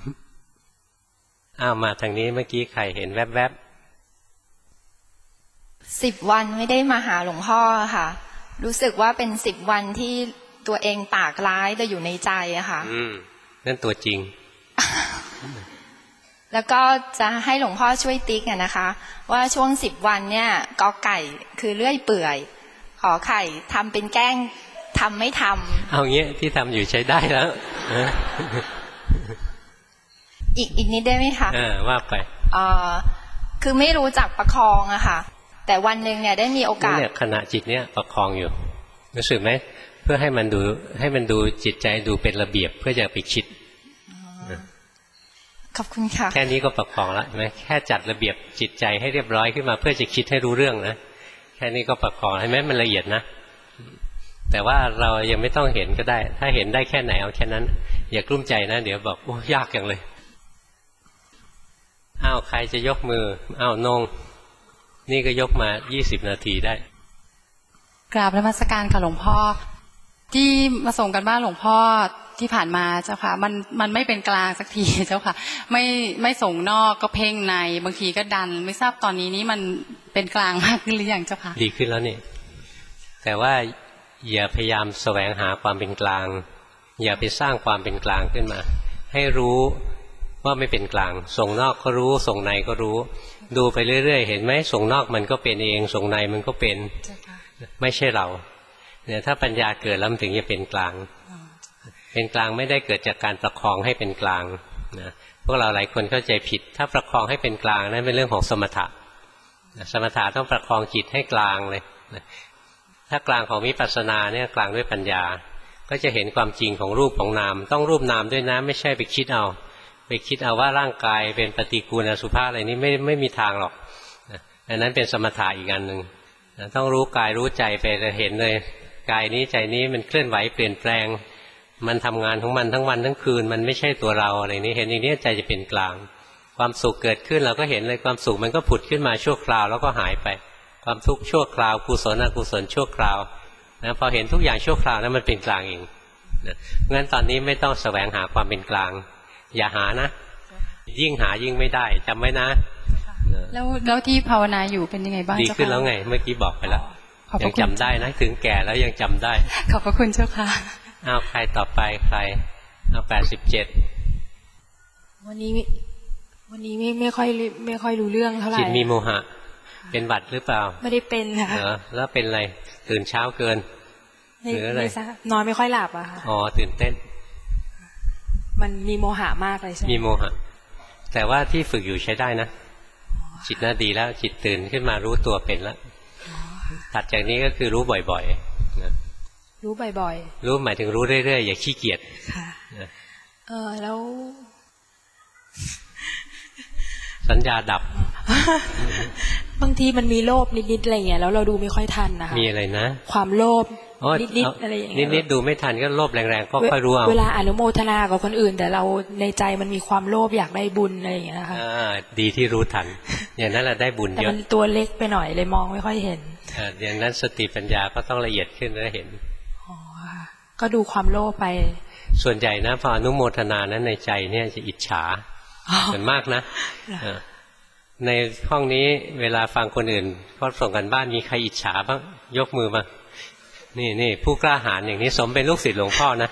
มาทางนี้เมื่อกี้ใครเห็นแวบ
10 วันไม่ได้มาหาหลวงพ่อค่ะรู้สึกว่าเป็น10 วันที่ตัวเองปากร้ายแต่อยู่ในใจอะค่ะ
นั่นตัวจริง
แล้วก็จะให้หลวงพ่อช่วยติ๊กนะคะว่าช่วง10 วันเนี่ยกอไก่คือเลื่อยเปื่อยขอไข่ทำเป็นแกล้งทำไม่ทำ
เอาเงี้ยที่ทำอยู่ใช้ได้แล้ว
อีกนิดได้ไหมคะ
ว่าไป
คือไม่รู้จักประคองอะค่ะแต่วันหนึ่งเนี่ยได้มีโอกาส
เนี่ยขณะจิตเนี่ยประคองอยู่รู้สึกไหมเพื่อให้มันดูจิตใจดูเป็นระเบียบเพื่อจะไปคิด
ขอบคุณค่ะ
แค่นี้ก็ประคองแล้วใช่ไหมแค่จัดระเบียบจิตใจให้เรียบร้อยขึ้นมาเพื่อจะคิดให้รู้เรื่องนะแค่นี้ก็ประคองให้แม้มันละเอียดนะแต่ว่าเรายังไม่ต้องเห็นก็ได้ถ้าเห็นได้แค่ไหนเอาแค่นั้นอย่ากลุ้มใจนะเดี๋ยวบอกโอ้ยากอย่างเลยใครจะยกมือนงนี่ก็ยกมา20 นาทีได้
กราบนมัสการค่ะหลวงพ่อที่มาส่งกันบ้านหลวงพ่อที่ผ่านมาเจ้าค่ะมันไม่เป็นกลางสักทีเจ้าค่ะไม่ส่งนอกก็เพ่งในบางทีก็ดันไม่ทราบตอนนี้นี่มันเป็นกลางมากขึ้นหรือยังเจ้าค่ะ
ดีขึ้นแล้วนี่แต่ว่าอย่าพยายามแสวงหาความเป็นกลางอย่าไปสร้างความเป็นกลางขึ้นมาให้รู้ว่าไม่เป็นกลางส่งนอกก็รู้ส่งในก็รู้ดูไปเรื่อยๆเห็นไหมส่งนอกมันก็เป็นเองส่งในมันก็เป็นไม่ใช่เราเนี่ยถ้าปัญญาเกิดแล้วมันถึงจะเป็นกลางเป็นกลางไม่ได้เกิดจากการประคองให้เป็นกลางนะพวกเราหลายคนเข้าใจผิดถ้าประคองให้เป็นกลางนั่นเป็นเรื่องของสมถะสมถะต้องประคองจิตให้กลางเลยถ้ากลางของวิปัสสนาเนี่ยกลางด้วยปัญญาก็จะเห็นความจริงของรูปของนามต้องรูปนามด้วยนะไม่ใช่ไปคิดเอาว่าร่างกายเป็นปฏิกูลอสุภะอะไรนี้ไม่มีทางหรอกอันนั้นเป็นสมถะอีกอันหนึ่งต้องรู้กายรู้ใจไปเห็นเลยกายนี้ใจนี้มันเคลื่อนไหวเปลี่ยนแปลงมันทำงานของมันทั้งวันทั้งคืนมันไม่ใช่ตัวเราอะไรนี้เห็นอย่างนี้ใจจะเป็นกลางความสุขเกิดขึ้นเราก็เห็นเลยความสุขมันก็ผุดขึ้นมาชั่วคราวแล้วก็หายไปความทุกข์ชั่วคราวกุศลอกุศลชั่วคราวนะพอเห็นทุกอย่างชั่วคราวนั้นมันเป็นกลางเองงั้นตอนนี้ไม่ต้องแสวงหาความเป็นกลางอย่าหานะยิ่งหายิ่งไม่ได้จำไว้นะ
แล้วที่ภาวนาอยู่เป็นยังไงบ้าง
ดีขึ้นแล้วไงเมื่อกี้บอกไปแล้วยังจำได้นะถึงแก่แล้วยังจำได้
ขอบพระคุณเจ้าค่ะ
ใครต่อไปใครเอา87
วันนี้ไม่ค่อยรู้เรื่องเท่าไหร่
จิตมีโมหะเป็นหวัดหรือเปล่า
ไม่ได้เป็นค่ะ
แล้วเป็นอะไรตื่นเช้าเกินหรืออะไร
นอนไม่ค่อยหลับอะค่ะ
อ๋อตื่นเต้น
มันมีโมหะมากเลยใช่ไหม
มีโมหะแต่ว่าที่ฝึกอยู่ใช้ได้นะจิตน่าดีแล้วจิตตื่นขึ้นมารู้ตัวเป็นแล้วถัดจากนี้ก็คือรู้บ่อยๆนะ
รู้บ่อย
ๆรู้หมายถึงรู้เรื่อยๆอย่าขี้เกียจ
ค่ะแล้ว
สัญญาดับ
บางทีมันมีโลภนิดๆอะไรเงี้ยแล้วเราดูไม่ค่อยทันนะคะ
มีอะไรนะ
ความโลภนิดๆอะไรอย่างเงี้ย
นิดๆดูไม่ทันก็โลภแรงๆก็ค่อยรู้เอา
เวลาอนุโมทนากับคนอื่นแต่เราในใจมันมีความโลภอยากได้บุญอะไรอย่างเงี้ยนะคะ
ดีที่รู้ทันอย่างนั้นเราได้บุญเยอะ
แต่มันตัวเล็กไปหน่อยเลยมองไม่ค่อยเห็น
อย่างนั้นสติปัญญาก็ต้องละเอียดขึ้นแล้วเห็น
ก็ดูความโลภไป
ส่วนใหญ่นะพออนุโมทนานั้นในใจเนี่ยจะอิจฉาส่วนมากนะในห้องนี้เวลาฟังคนอื่นเขาส่งกันบ้านมีใครอิจฉาบ้างยกมือมานี่ผู้กล้าหาญอย่างนี้สมเป็นลูกศิษย์หลวงพ่อนะ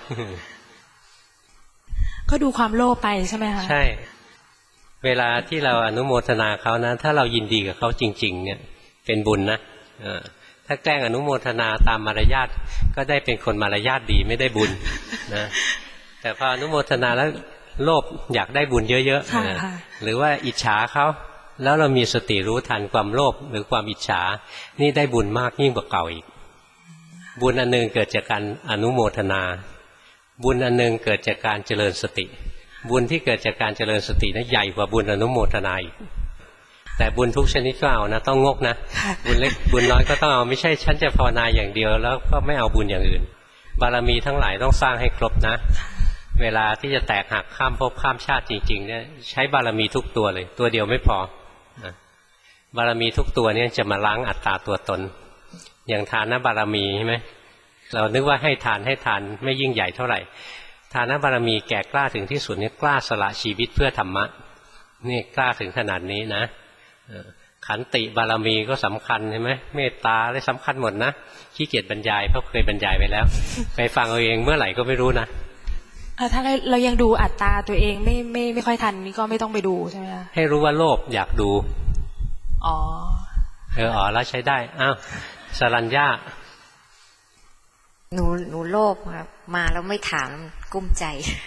ก็ดูความโลภไปใช่ไหมคะ
ใช่เวลาที่เราอนุโมทนาเขานะถ้าเรายินดีกับเขาจริงๆเนี่ยเป็นบุญนะถ้าแกล้งอนุโมทนาตามมารยาทก็ได้เป็นคนมารยาทดีไม่ได้บุญนะแต่พออนุโมทนาแล้วโลภอยากได้บุญเยอะๆหรือว่าอิจฉาเขาแล้วเรามีสติรู้ทันความโลภหรือความอิจฉานี่ได้บุญมากยิ่งกว่าเก่าอีกบุญอันนึงเกิดจากการอนุโมทนาบุญอันนึงเกิดจากการเจริญสติบุญที่เกิดจากการเจริญสตินั้นใหญ่กว่าบุญอนุโมทนาอีกแต่บุญทุกชนิดก็เอานะต้องงกนะบุญเล็กบุญน้อยก็ต้องเอาไม่ใช่ฉันจะภาวนาอย่างเดียวแล้วก็ไม่เอาบุญอย่างอื่นบารมีทั้งหลายต้องสร้างให้ครบนะเวลาที่จะแตกหักข้ามภพข้ามชาติจริงๆเนี่ยใช้บารมีทุกตัวเลยตัวเดียวไม่พอบารมีทุกตัวเนี่ยจะมาล้างอัตตาตัวตนอย่างทานบารมีใช่ไหมเรานึกว่าให้ทานไม่ยิ่งใหญ่เท่าไหร่ทานบารมีแก่กล้าถึงที่สุดนี่กล้าสละชีวิตเพื่อธรรมะนี่กล้าถึงขนาดนี้นะขันติบารมีก็สำคัญใช่ไหมเมตตาอะไรสำคัญหมดนะขี้เกียจบรรยายเพราะเคยบรรยายไปแล้ว ไปฟังเอาเองเมื่อไหร่ก็ไม่รู้นะ
ถ้าเรายังดูอัตตาตัวเองไม่ค่อยทันนี่ก็ไม่ต้องไปดูใช่ไหมคะ
ให้รู้ว่าโลภอยากดู
อ๋อ
แล้วใช้ได้อ้าวสรัญญา
หนูโลภครับมาแล้วไม่ถามกุ้มใจ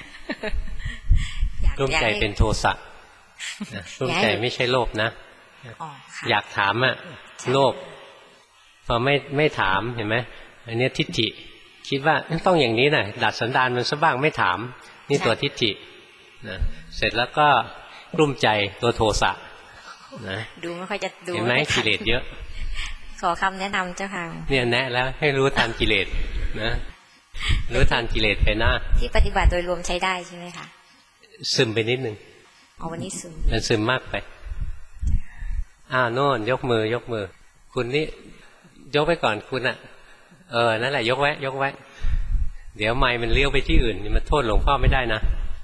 กุ้มใจเป็นโทสะกุ้มใจไม่ใช่โลภนะอยากถามอะโลภพอไม่ถามเห็นไหมอันนี้ทิฏฐิคิดว่าต้องอย่างนี้นะดัดสันดานมันซะบ้างไม่ถามนี่ตัวทิฏฐินะเสร็จแล้วก็กลุ้มใจตัวโทสะนะ
ดูไม่ค่อยจะดู
เห็นไหมกิเลสเยอะ
ขอคำแนะนำเจ้าค่ะ
เนี่ยแนะแล้วให้รู้ทันกิเลสนะรู้ทันกิเลสไปหน้า
ที่ปฏิบัติโดยรวมใช้ได้ใช่ไหมคะ
ซึมไปนิดนึง
วันนี้ซึม
มันซึมมากไปโน่นยกมือคุณนี่ยกไปก่อนคุณอ่ะนั่นแหละยกไว้เดี๋ยวไมค์มันเลี้ยวไปที่อื่นมันโทษหลวงพ่อไม่ได้นะ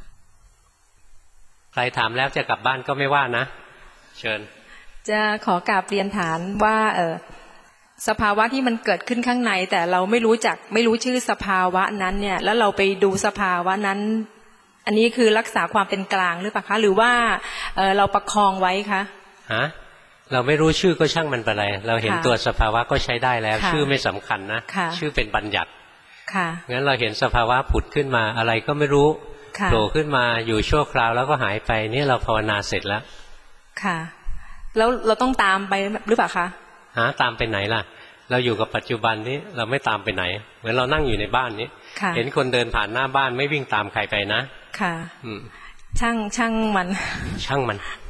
ใครถามแล้วจะกลับบ้านก็ไม่ว่านะเชิญ
จะขอกราบเรียนถามว่าสภาวะที่มันเกิดขึ้นข้างในแต่เราไม่รู้ชื่อสภาวะนั้นเนี่ยแล้วเราไปดูสภาวะนั้นอันนี้คือรักษาความเป็นกลางหรือเปล่าคะหรือว่าเราประคองไว้คะ
เราไม่รู้ชื่อก็ช่างมันไปเลยเราเห็นตัวสภาวะก็ใช้ได้แล้วชื่อไม่สำคัญนะชื่อเป็นบัญญัติงั้นเราเห็นสภาวะผุดขึ้นมาอะไรก็ไม่รู้โผล่ขึ้นมาอยู่ชั่วคราวแล้วก็หายไปนี่เราภาวนาเสร็จแล้ว
ค่ะแล้วเราต้องตามไปหรือเปล่าคะ
ตามไปไหนล่ะเราอยู่กับปัจจุบันนี้เราไม่ตามไปไหนเหมือนเรานั่งอยู่ในบ้านนี้เห็นคนเดินผ่านหน้าบ้านไม่วิ่งตามใครไปนะ
ค่ะช่างมัน
ช่าง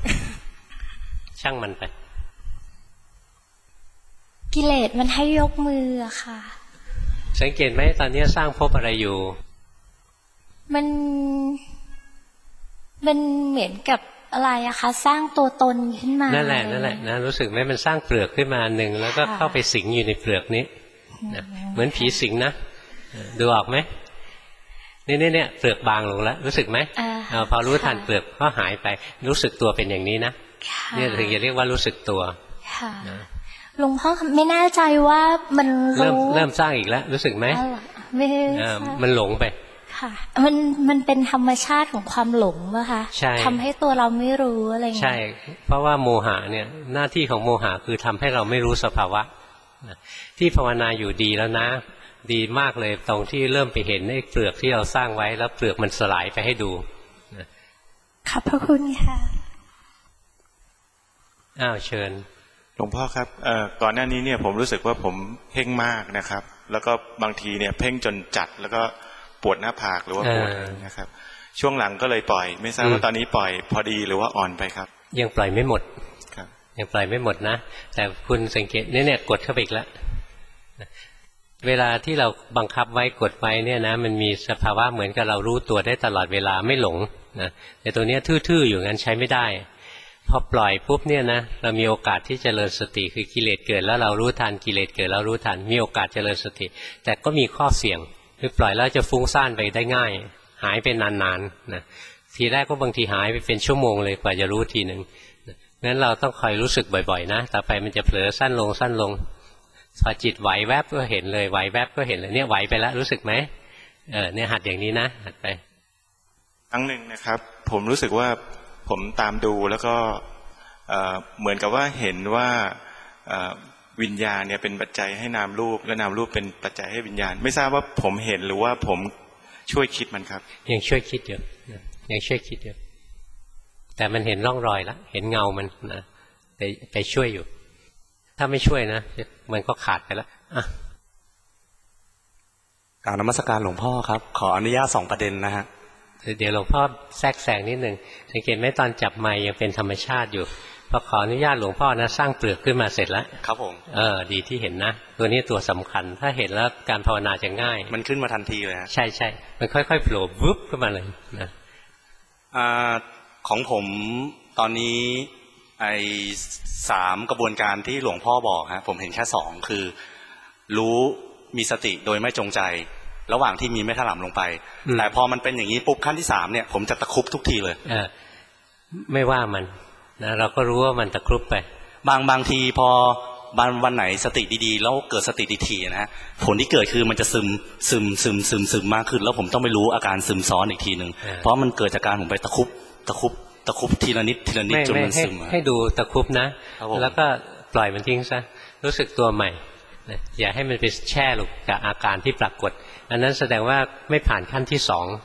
มันไป
กิเลสมันให้ยกมือค่ะ
สังเกตไหมตอนนี้สร้างภพอะไรอยู่
มันเหมือนกับอะไรอะคะสร้างตัวตนขึ้นมา
นั่นแหละนะรู้สึกไหมมันสร้างเปลือกขึ้นมาหนึ่งแล้วก็เข้าไปสิงอยู่ในเปลือกนี้เหมือนผีสิงนะดูออกไหมเนี่ยเปลือกบางลงแล้วรู้สึกไหมพอรู้ทันเปลือกก็หายไปรู้สึกตัวเป็นอย่างนี้นะเนี่ยถึงจะเรียกว่ารู้สึกตัว
หลวงพ่อไม่แน่ใจว่ามัน
เริ่มสร้างอีกแล้วรู้สึกไหมมันหลงไป
ค่ะมันเป็นธรรมชาติของความหลงอะค่ะทำให้ตัวเราไม่รู้อะไรเงี้ยใช่
เพราะว่าโมหะเนี่ยหน้าที่ของโมหะคือทำให้เราไม่รู้สภาวะที่ภาวนาอยู่ดีแล้วนะดีมากเลยตรงที่เริ่มไปเห็นไอ้เปลือกที่เราสร้างไว้แล้วเปลือกมันสลายไปให้ดู
ขอบพระคุณค่ะ
เชิญ
หลวงพ่อครับก่อนหน้านี้เนี่ยผมรู้สึกว่าผมเพ่งมากนะครับแล้วก็บางทีเนี่ยเพ่งจนจัดแล้วก็ปวดหน้าผากหรือว่าปวดนะครับช่วงหลังก็เลยปล่อยไม่ทราบว่าตอนนี้ปล่อยพอดีหรือว่าอ่อนไปครับ
ยังปล่อยไม่หมดครับยังปล่อยไม่หมดนะแต่คุณสังเกตเนี่ยกดเข้าไปอีกแล้วเวลาที่เราบังคับไว้กดไว้เนี่ยนะมันมีสภาวะเหมือนกับเรารู้ตัวได้ตลอดเวลาไม่หลงนะแต่ตัวเนี้ยทื่อๆอยู่งั้นใช้ไม่ได้พอปล่อยปุ๊บเนี่ยนะเรามีโอกาสที่จะเจริญสติคือกิเลสเกิดแล้วเรารู้ทันกิเลสเกิดแล้วรู้ทันมีโอกาสเจริญสติแต่ก็มีข้อเสี่ยงคือปล่อยแล้วจะฟุ้งซ่านไปได้ง่ายหายไปนานๆนะทีแรกก็บางทีหายไปเป็นชั่วโมงเลยกว่าจะรู้ทีหนึ่งงั้นเราต้องคอยรู้สึกบ่อยๆนะต่อไปมันจะเผลอสั้นลงสั้นลงพอจิตไหวแวบก็เห็นเลยไหวแวบก็เห็นเลยเนี่ยไหวไปแล้วรู้สึกไหมเนี่ยหัดอย่างนี้นะหัดไป
ครั้งหนึ่งนะครับผมรู้สึกว่าผมตามดูแล้วก็เหมือนกับว่าเห็นว่าวิญญาณเนี่ยเป็นปัจจัยให้นามรูปและนามรูปเป็นปัจจัยให้วิญญาณไม่ทราบว่าผมเห็นหรือว่าผมช่วยคิดมันครับ
ยังช่วยคิดอยู่ยังช่วยคิดอยู่แต่มันเห็นร่องรอยแล้วเห็นเงามันนะไปช่วยอยู่ถ้าไม่ช่วยนะมันก็ขาดไปแล้ว
กราบนมัสการหลวงพ่อครับขออนุญาต2 ประเด็นนะฮะ
เดี๋ยวหลวงพ่อแทรกแซงนิดหนึ่งสังเกตไหมตอนจับไมค์ยังเป็นธรรมชาติอยู่พอขออนุญาตหลวงพ่อนะสร้างเปลือกขึ้นมาเสร็จแล้ว
ครับผม
ดีที่เห็นนะตัวนี้ตัวสำคัญถ้าเห็นแล้วการภาวนาจะง่าย
มันขึ้นมาทันทีเลย
ใช่ใช่มันค่อยๆโผล่วึบขึ้นมาเลยนะ
ของผมตอนนี้3 กระบวนการที่หลวงพ่อบอกฮะผมเห็นแค่2คือรู้มีสติโดยไม่จงใจระหว่างที่มีไม่ถลำลงไปแต่พอมันเป็นอย่างนี้ปุ๊บขั้นที่3เนี่ยผมจะตะครุบทุกทีเลย
ไม่ว่ามันนะเราก็รู้ว่ามันตะครุบไป
บางทีพอวันไหนสติดีๆแล้วเกิดสติทีๆนะฮะผลที่เกิดคือมันจะซึมมากขึ้นแล้วผมต้องไปรู้อาการซึมซ้อนอีกทีนึงเพราะมันเกิดจากการผมไปตะครุบทีละนิดจนมันซึม
ให้ดูตะครุบนะแล้วก็ปล่อยมันทิ้งซะรู้สึกตัวใหม่อย่าให้มันไปแช่ลงกับอาการที่ปรากฏอันนั้นแสดงว่าไม่ผ่านขั้นที่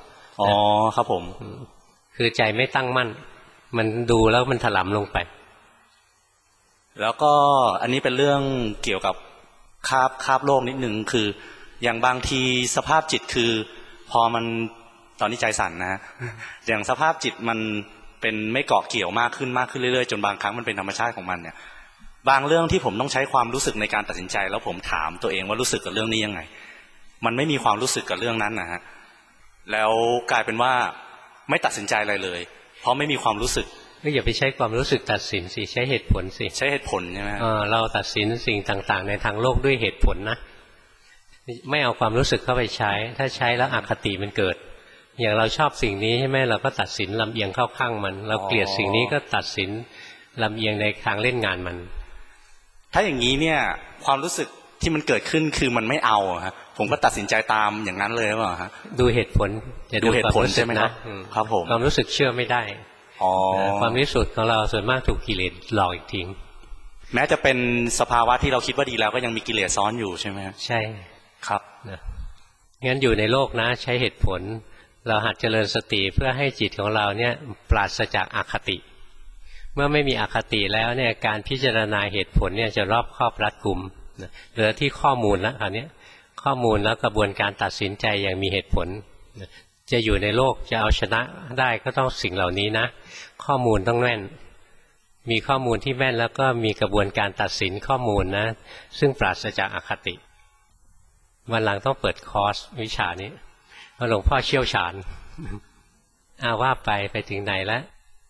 2
ครับผม
คือใจไม่ตั้งมั่นมันดูแล้วมันถลำลงไป
แล้วก็อันนี้เป็นเรื่องเกี่ยวกับคาบโลกนิดนึงคืออย่างบางทีสภาพจิตคือพอมันตอนนี้ใจสั่นนะอย่างสภาพจิตมันเป็นไม่เกาะเกี่ยวมากขึ้นเรื่อยๆจนบางครั้งมันเป็นธรรมชาติของมันเนี่ยบางเรื่องที่ผมต้องใช้ความรู้สึกในการตัดสินใจแล้วผมถามตัวเองว่ารู้สึกกับเรื่องนี้ยังไงมันไม่มีความรู้สึกกับเรื่องนั้นนะฮะแล้วกลายเป็นว่าไม่ตัดสินใจอะไรเลยเพราะไม่มีความรู้สึก
ก็อย่าไปใช้ความรู้สึกตัดสินสิใช้เหตุผลสิ
ใช้เหตุผลใช่ไหม
เราตัดสินสิ่งต่างๆในทางโลกด้วยเหตุผลนะไม่เอาความรู้สึกเข้าไปใช้ถ้าใช้แล้วอคติมันเกิดอย่างเราชอบสิ่งนี้ใช่ไหมเราก็ตัดสินลำเอียงเข้าข้างมันเราเกลียดสิ่งนี้ก็ตัดสินลำเอียงในทางเล่นงานมัน
ถ้าอย่างนี้เนี่ยความรู้สึกที่มันเกิดขึ้นคือมันไม่เอาฮะผมก็ตัดสินใจตามอย่างนั้นเลยหรือเปล่าฮะ
ดูเหตุผล
อย่าดูเหตุผลใช่ไหมครับครับผม
ความรู้สึกเชื่อไม่ได้ความรู้สึกของเราส่วนมากถูกกิเลสหลอกอีกที
แม้จะเป็นสภาวะที่เราคิดว่าดีแล้วก็ยังมีกิเลสซ้อนอยู่ใช่ไหม
ใช่
ครับ
งั้นอยู่ในโลกนะใช้เหตุผลเราหัดเจริญสติเพื่อให้จิตของเราเนี่ยปราศจากอคติเมื่อไม่มีอคติแล้วเนี่ยการพิจารณาเหตุผลเนี่ยจะรอบครอบรัดกุมเหลือที่ข้อมูลแล้วคราวนี้ข้อมูลแล้วกระบวนการตัดสินใจอย่างมีเหตุผลจะอยู่ในโลกจะเอาชนะได้ก็ต้องสิ่งเหล่านี้นะข้อมูลต้องแม่นมีข้อมูลที่แม่นแล้วก็มีกระบวนการตัดสินข้อมูลนะซึ่งปราศจากอคติวันหลังต้องเปิดคอร์สวิชานี้เพราะหลวงพ่อเชี่ยวชาญว่าไปถึงไหนแล้ว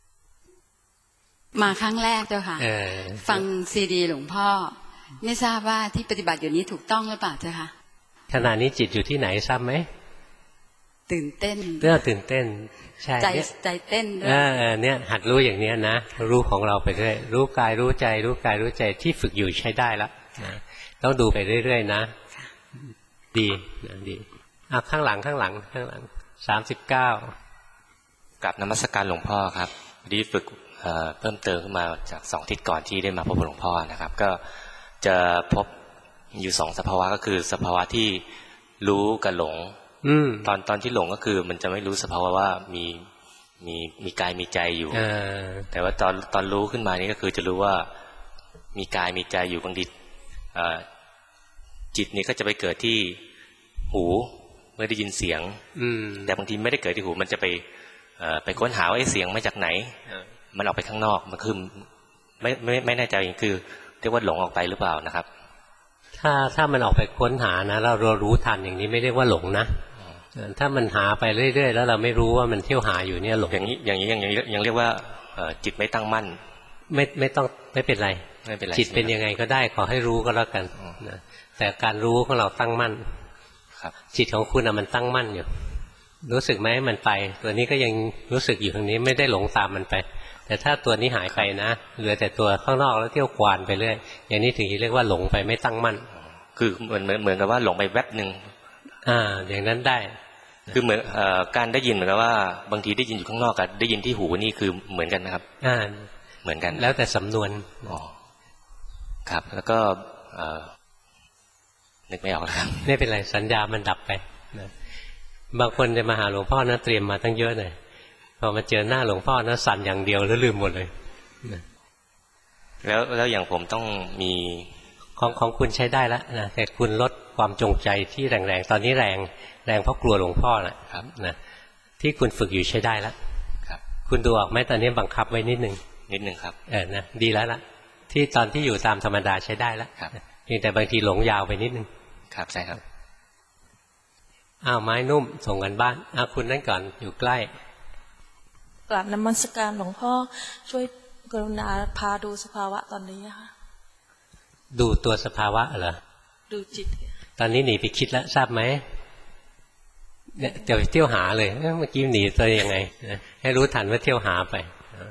มาครั้งแรกเจ้าค่ะฟังซีดีหลวงพ่อไม่ทราบว่าที่ปฏิบัติอยู่นี้ถูกต้องหรือเปล่าเจ้าค่ะ
ขณะนี้จิตอยู่ที่ไหนทราบไหม
ตื่นเต้น
ตื่นเต้นใช่
ใจเต้นด้วย
เนี่ยหัดรู้อย่างนี้นะรู้ของเราไปเรื่อยรู้กายรู้ใจรู้กายรู้ใจที่ฝึกอยู่ใช้ได้แล้วต้องดูไปเรื่อยๆนะดีนะดีข้างหลัง 39
กับนมัสการหลวงพ่อครับดีฝึกเพิ่มเติมขึ้นมาจาก2 อาทิตย์ก่อนที่ได้มาพบหลวงพ่อนะครับก็จะพบอยู่2 สภาวะก็คือสภาวะที่รู้กับหลงตอนที่หลงก็คือมันจะไม่รู้สภาวะว่ามีกายมีใจอยู่แต่ว่าตอนรู้ขึ้นมานี่ก็คือจะรู้ว่ามีกายมีใจอยู่บางทีจิตนี่ก็จะไปเกิดที่หูเมื่อได้ยินเสียงแต่บางทีไม่ได้เกิดที่หูมันจะไปค้นหาว่าเสียงมาจากไหนมันออกไปข้างนอกมันคือไม่แน่ใจคือเรียกว่าหลงออกไปหรือเปล่านะครับ
ถ้ามันออกไปค้นหานะเรารู้ทันอย่างนี้ไม่เรียกว่าหลงนะถ้ามันหาไปเรื่อยๆแล้วเราไม่รู้ว่ามันเที่ยวหาอยู่เนี่ยหลง
อย่างนี้ยังเรียกว่าจิตไม่ตั้งมั่น
ไม่ต้องไม่เป็นไรจิตเป็นยังไงก็ได้ขอให้รู้ก็แล้วกันนะแต่การรู้ของเราตั้งมั่นจิตของคุณมันตั้งมั่นอยู่รู้สึกไหมมันไปตัวนี้ก็ยังรู้สึกอยู่ตรงนี้ไม่ได้หลงตามมันไปแต่ถ้าตัวนี้หายไปนะเหลือแต่ตัวข้างนอกแล้วเที่ยวควานไปเรื่อยอย่างนี้ถึงเรียกว่าหลงไปไม่ตั้งมั่น
คือเหมือนกับว่าหลงไปแวบนึง
อย่างนั้นได้
คือเหมือนการได้ยินเหมือนกับว่าบางทีได้ยินอยู่ข้างนอกกับได้ยินที่หูนี่คือเหมือนกันนะครับเหมือนกัน
แล้วแต่สำนวน
ครับแล้วก็นึกไม่ออกแล้วครับ
ไม่เป็นไรสัญญามันดับไปบางคนจะมาหาหลวงพ่อนะเตรียมมาตั้งเยอะเลยพอมาเจอหน้าหลวงพ่อนะสั่นอย่างเดียวแล้วลืมหมดเลย
แล้วอย่างผมต้องมี
ของคุณใช้ได้แล้วนะแต่คุณลดความจงใจที่แรงๆตอนนี้แรงเพราะกลัวหลวงพ่อนะครับนะที่คุณฝึกอยู่ใช้ได้แล้วคุณดูออกไหมตอนนี้บังคับไว้นิดนึง
ครับ
นะดีแล้วล่ะที่ตอนที่อยู่ตามธรรมดาใช้ได้แล้วเพียงแต่บางทีหลงยาวไปนิดนึง
ครับใช่ครับ
ไม้นุ่มส่งกันบ้านคุณนั่นก่อนอยู่ใกล้
กราบนมัสการหลวงพ่อช่วยกรุณาพาดูสภาวะตอนนี้ค่ะ
ดูตัวสภาวะเหรอ
ดูจิต
ตอนนี้หนีไปคิดแล้วทราบไหมเนี่ยเดี๋ยวเที่ยวหาเลยเมื่อกี้หนีตัวยังไงให้รู้ทันว่าเที่ยวหาไป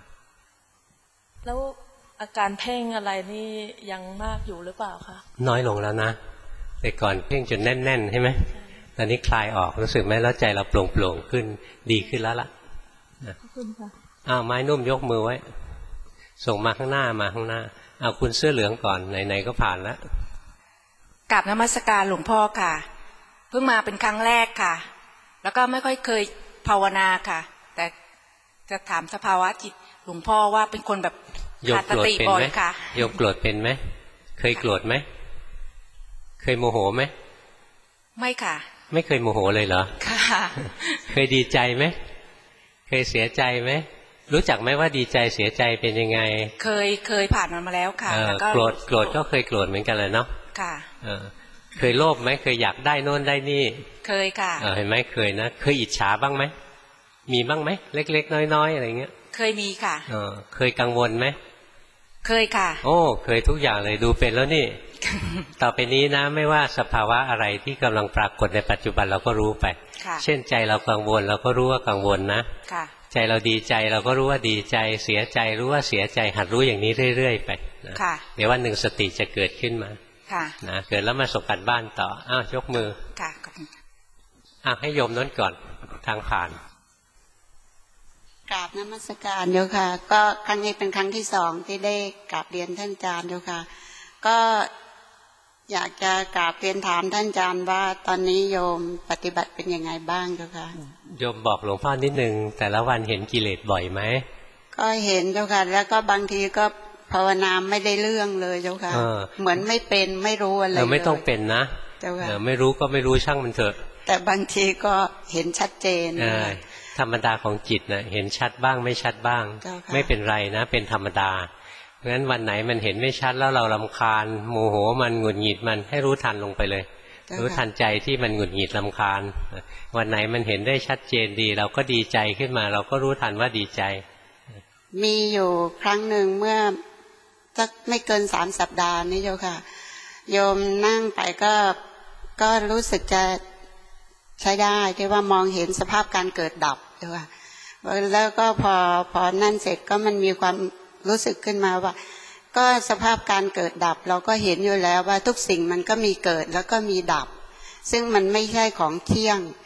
แล้วอาการเพ่งอะไรนี่ยังมากอยู่หรือเปล่าคะ
น้อยลงแล้วนะแต่ก่อนเพ่งจนแน่นๆใช่ไหมตอนนี้คลายออกรู้สึกไหมแล้วใจเราโปร่งๆขึ้นดีขึ้นแล้วล่ะ
ขอบคุณค่ะ
ไม้นุ่มยกมือไว้ส่งมาข้างหน้าคุณเสื้อเหลืองก่อนไหนๆก็ผ่านแล้ว
กราบนมัสการหลวงพ่อค่ะเพิ่งมาเป็นครั้งแรกค่ะแล้วก็ไม่ค่อยเคยภาวนาค่ะแต่จะถามสภาวะจิตหลวงพ่อว่าเป็นคนแบบขาดสติบ่อยค่ะ
โยมโกรธเป็นไหมเคยโกรธไหมเคยโมโหไหม
ไม่ค่ะ
ไม่เคยโมโหเลยเหรอ
ค่ะ
เคยดีใจไหมเคยเสียใจไหมรู้จักไหมว่าดีใจเสียใจเป็นยังไง
เคยผ่านมันมาแล้วค่ะแล้วก็
โกรธก็เคยโกรธเหมือนกันเลยเนาะ
ค่ะ
เคยโลภไหมเคยอยากได้โน่นได้นี่
เคยค่ะ
เห็นไหมเคยนะเคยอิจฉาบ้างไหมมีบ้างไหมเล็กๆน้อยๆอะไรเงี้ย
เคยมีค่ะ
เคยกังวลไหม
เคยค่ะ
โอ้เคยทุกอย่างเลยดูเป็นแล้วนี่ ต่อไปนี้นะไม่ว่าสภาวะอะไรที่กำลังปรากฏในปัจจุบันเราก็รู้ไปเช่นใจเรากังวลเราก็รู้ว่ากังวลนะใจเราดีใจเราก็รู้ว่าดีใจเสียใจรู้ว่าเสียใจหัดรู้อย่างนี้เรื่อยๆไปนะเดี๋ยววันหนึ่งสติจะเกิดขึ้นมานะเกิดแล้วมาส่งกันบ้านต่อยกมือให้โยมนั้นก่อนทางผ่าน
กราบนมัสการเจ้าค่ะก็ครั้งนี้เป็นครั้งที่2ที่ได้กราบเรียนท่านอาจารย์เจ้าค่ะก็อยากจะกราบเรียนถามท่านอาจารย์ว่าตอนนี้โยมปฏิบัติเป็นยังไงบ้างเจ้าค่ะ
โยมบอกหลวงพ่อนิดนึงแต่ละวันเห็นกิเลสบ่อยไหม
ก็เห็นเจ้าค่ะแล้วก็บางทีก็ภาวนาไม่ได้เรื่องเลยเจ้าค่ะเหมือนไม่เป็นไม่รู้อะไรเลย
ไม่ต้องเป็นนะไม่รู้ก็ไม่รู้ช่างมันเถอะ
แต่บางทีก็เห็นชัดเจน
ธรรมดาของจิตนะเห็นชัดบ้างไม่ชัดบ้างไม่เป็นไรนะเป็นธรรมดาเพราะฉะนั้นวันไหนมันเห็นไม่ชัดแล้วเรารำคาญโมโหมันหงุดหงิดมันให้รู้ทันลงไปเลยรู้ทันใจที่มันหงุดหงิดรำคาญวันไหนมันเห็นได้ชัดเจนดีเราก็ดีใจขึ้นมาเราก็รู้ทันว่าดีใจ
มีอยู่ครั้งหนึ่งเมื่อสักไม่เกิน3 สัปดาห์นี่เจ้าค่ะโยมนั่งไปก็รู้สึกจะใช้ได้ที่ว่ามองเห็นสภาพการเกิดดับเจ้าค่ะแล้วก็พอนั่นเสร็จก็มันมีความรู้สึกขึ้นมาว่าก็สภาพการเกิดดับเราก็เห็นอยู่แล้วว่าทุกสิ่งมันก็มีเกิดแล้วก็มีดับซึ่งมันไม่ใช่ของเที่ยง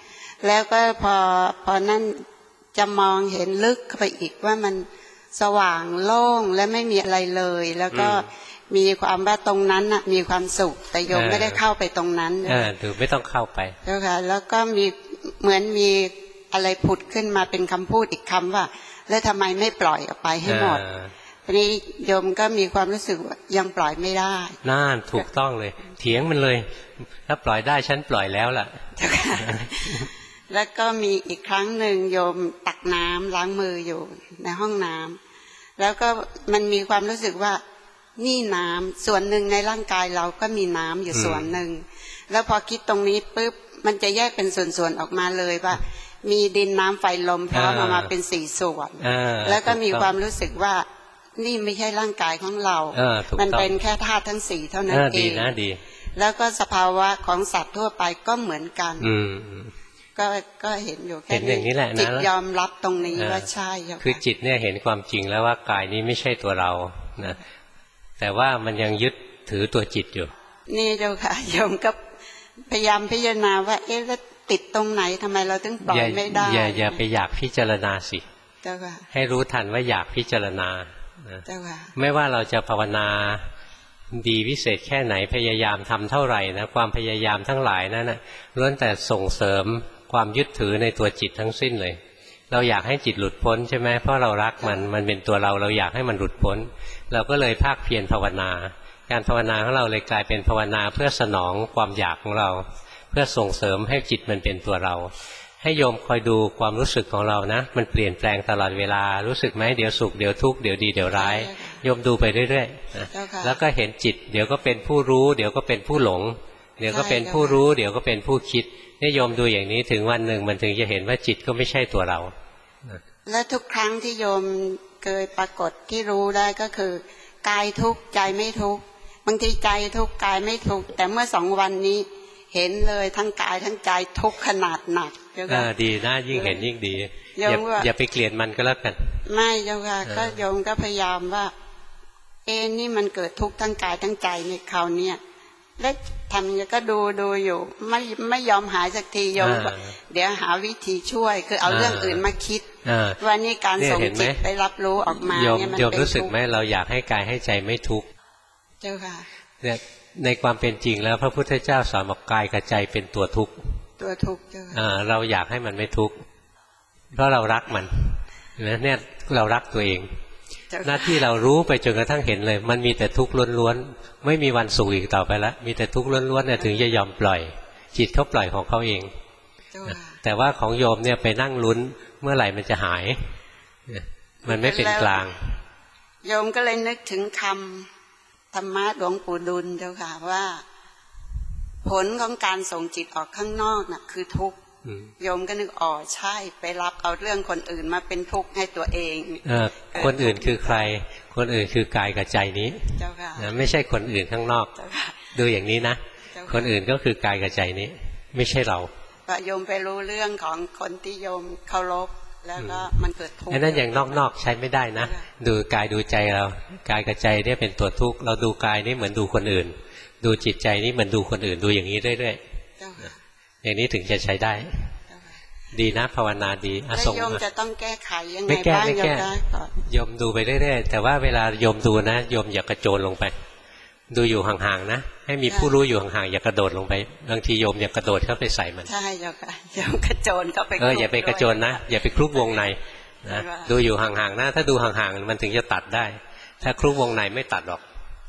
แล้วก็พอนั่นจะมองเห็นลึกเข้าไปอีกว่ามันสว่างโล่งและไม่มีอะไรเลยแล้วก็มีความว่าตรงนั้นน่ะมีความสุขแต่โยมไม่ได้เข้าไปตรงนั้น
ถือไม่ต้องเข้าไป
เจ้าค่ะแล้วก็มีเหมือนมีอะไรผุดขึ้นมาเป็นคำพูดอีกคำว่าแล้วทำไมไม่ปล่อยออกไปให้หมดทีนี้โยมก็มีความรู้สึกว่ายังปล่อยไม่ได้
น่าถูกต้องเลยเถียงมันเลยถ้าปล่อยได้ฉันปล่อยแล้วล่ะ
เจ้าค่ะแล้วก็มีอีกครั้งหนึ่งโยมตักน้ำล้างมืออยู่ในห้องน้ำแล้วก็มันมีความรู้สึกว่านี่น้ำส่วนหนึ่งในร่างกายเราก็มีน้ำอยู่ส่วนหนึ่งแล้วพอคิดตรงนี้ปุ๊บมันจะแยกเป็นส่วนๆออกมาเลยว่ามีดินน้ำไฟลมพร้อมออกมาเป็น4ส่วนแล้วก็มีความรู้สึกว่านี่ไม่ใช่ร่างกายของเรามันเป็นแค่ธาตุทั้ง4เท่านั้นเอง
ดี
แล้วก็สภาวะของสัตว์ทั่วไปก็เหมือนกันก็เห็นอยู่แค่
นี้แหละนะ
จิตยอมรับตรงนี้ว่าใช่
คือจิตเนี่ยเห็นความจริงแล้วว่ากายนี้ไม่ใช่ตัวเรานะแต่ว่ามันยังยึดถือตัวจิตอยู่
นี่เจ้าค่ะโยมก็พยายามพิจารณาว่าเอ๊ะแล้วติดตรงไหนทำไมเราถึงปล่อยไม่ได้
อย่าไปอยากพิจารณาสิ
เจ้าค่ะ
ให้รู้ทันว่าอยากพิจารณา
เจ้าค่ะ
ไม่ว่าเราจะภาวนาดีวิเศษแค่ไหนพยายามทำเท่าไหร่นะความพยายามทั้งหลายนั้นนะล้วนแต่ส่งเสริมความยึดถือในตัวจิตทั้งสิ้นเลยเราอยากให้จิตหลุดพ้นใช่ไหมเพราะเรารักมันเป็นตัวเราอยากให้มันหลุดพ้นเราก็เลยภาคเพียรภาวนาการภาวนาของเราเลยกลายเป็นภาวนาเพื่อสนองความอยากของเราเพื่อส่งเสริมให้จิตมันเป็นตัวเราให้โยมคอยดูความรู้สึกของเรานะมันเปลี่ยนแปลงตลอดเวลารู้สึกไหมเดี๋ยวสุขเดี๋ยวทุกข์เดี๋ยวดีเดี๋ยวร้ายโยมดูไปเรื่อยๆนะแล้วก็เห็นจิตเดี๋ยวก็เป็นผู้รู้เดี๋ยวก็เป็นผู้หลงเดี๋ยวก็เป็นผู้รู้เดี๋ยวก็เป็นผู้คิดนี่โยมดูอย่างนี้ถึงวันหนึ่งมันถึงจะเห็นว่าจิตก็ไม่ใช่ตัวเรา
และทุกครั้งที่โยมเคยปรากฏที่รู้ได้ก็คือกายทุกข์ใจไม่ทุกข์บางทีใจทุกข์กายไม่ทุกข์แต่เมื่อ2 วันนี้เห็นเลยทั้งกายทั้งใจทุกข์ขนาดหนัก
ดีนะยิ่งเห็นยิ่งดีอย่าไปเกลียดมันก็แล้วกัน
ไม่เจ้าค่ะก็โยมก็พยายามว่านี่มันเกิดทุกข์ทั้งกายทั้งใจในคราวนี้แล้วทำยังไงก็ดูอยู่ไม่ยอมหายสักทีโยมเดี๋ยวหาวิธีช่วยคือเอาเรื่องอื่นมาคิดว่านี่การส่งจิตไปรับรู้ออกมาเนี่ยมันเป็นทุกข์
รู้สึกไหมเราอยากให้กายให้ใจไม่ทุกข์
เจ้าค่ะ
เนี่ยในความเป็นจริงแล้วพระพุทธเจ้าสอนบอกกายกับใจเป็นตัวทุกข์
ตัวทุกข์เจ้าค่ะ
เราอยากให้มันไม่ทุกข์เพราะเรารักมันเนี่ยเรารักตัวเองหน้าที่เรารู้ไปจนกระทั่งเห็นเลยมันมีแต่ทุกข์ล้วนๆไม่มีวันสุขอีกต่อไปแล้วมีแต่ทุกข์ล้วนๆเนี่ยถึงจะยอมปล่อยจิตเขาปล่อยของเขาเองแต่ว่าของโยมเนี่ยไปนั่งลุ้นเมื่อไหร่มันจะหายมันไม่เป็นกลาง
โยมก็เลยนึกถึงคำธรรมะหลวงปู่ดุลเจ้าค่ะว่าผลของการส่งจิตออกข้างนอกน่ะคือทุกข์โยมก็นึกใช่ไปรับเอาเรื่องคนอื่นมาเป็นทุกข์ให้ตัวเอง
คนอื่นคือใครคนอื่นคือกายกับใจนี้ไม่ใช่คนอื่นข้างนอกดูอย่างนี้นะคนอื่นก็คือกายกับใจนี้ไม่ใช่เรา
โยมไปรู้เรื่องของคนที่โยมเคารพแล้วก็มันเกิดทุกข์
นั่นอย่างนอกๆใช้ไม่ได้นะดูกายดูใจเรากายกับใจเนี่ยเป็นตัวทุกข์เราดูกายนี่เหมือนดูคนอื่นดูจิตใจนี่เหมือนดูคนอื่นดูอย่างนี้เรื่อยๆอย่างนี้ถึงจะใช้ได้ดีนะภาวนาดี
ส่งโยมจะต้องแก้ไขยังไงบ้าง
โยมดูไปเรื่อยๆแต่ว่าเวลาโยมดูนะโยมอย่ากระโจนลงไปดูอยู่ห่างๆนะให้มีผู้รู้อยู่ห่างๆอย่ากระโดดลงไปบางทีโยมอย่ากระโดดเข้าไปใส่มัน
ใช่เจ้าค่ะโยมกระโจนเข้าไป
อย่าไปกระโจนนะอย่าไปคลุกวงในนะดูอยู่ห่างๆนะถ้าดูห่างๆมันถึงจะตัดได้ถ้าคลุกวงในไม่ตัดหรอก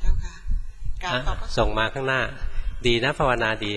ส่งมาข้างหน้าดีนะภาวนาดี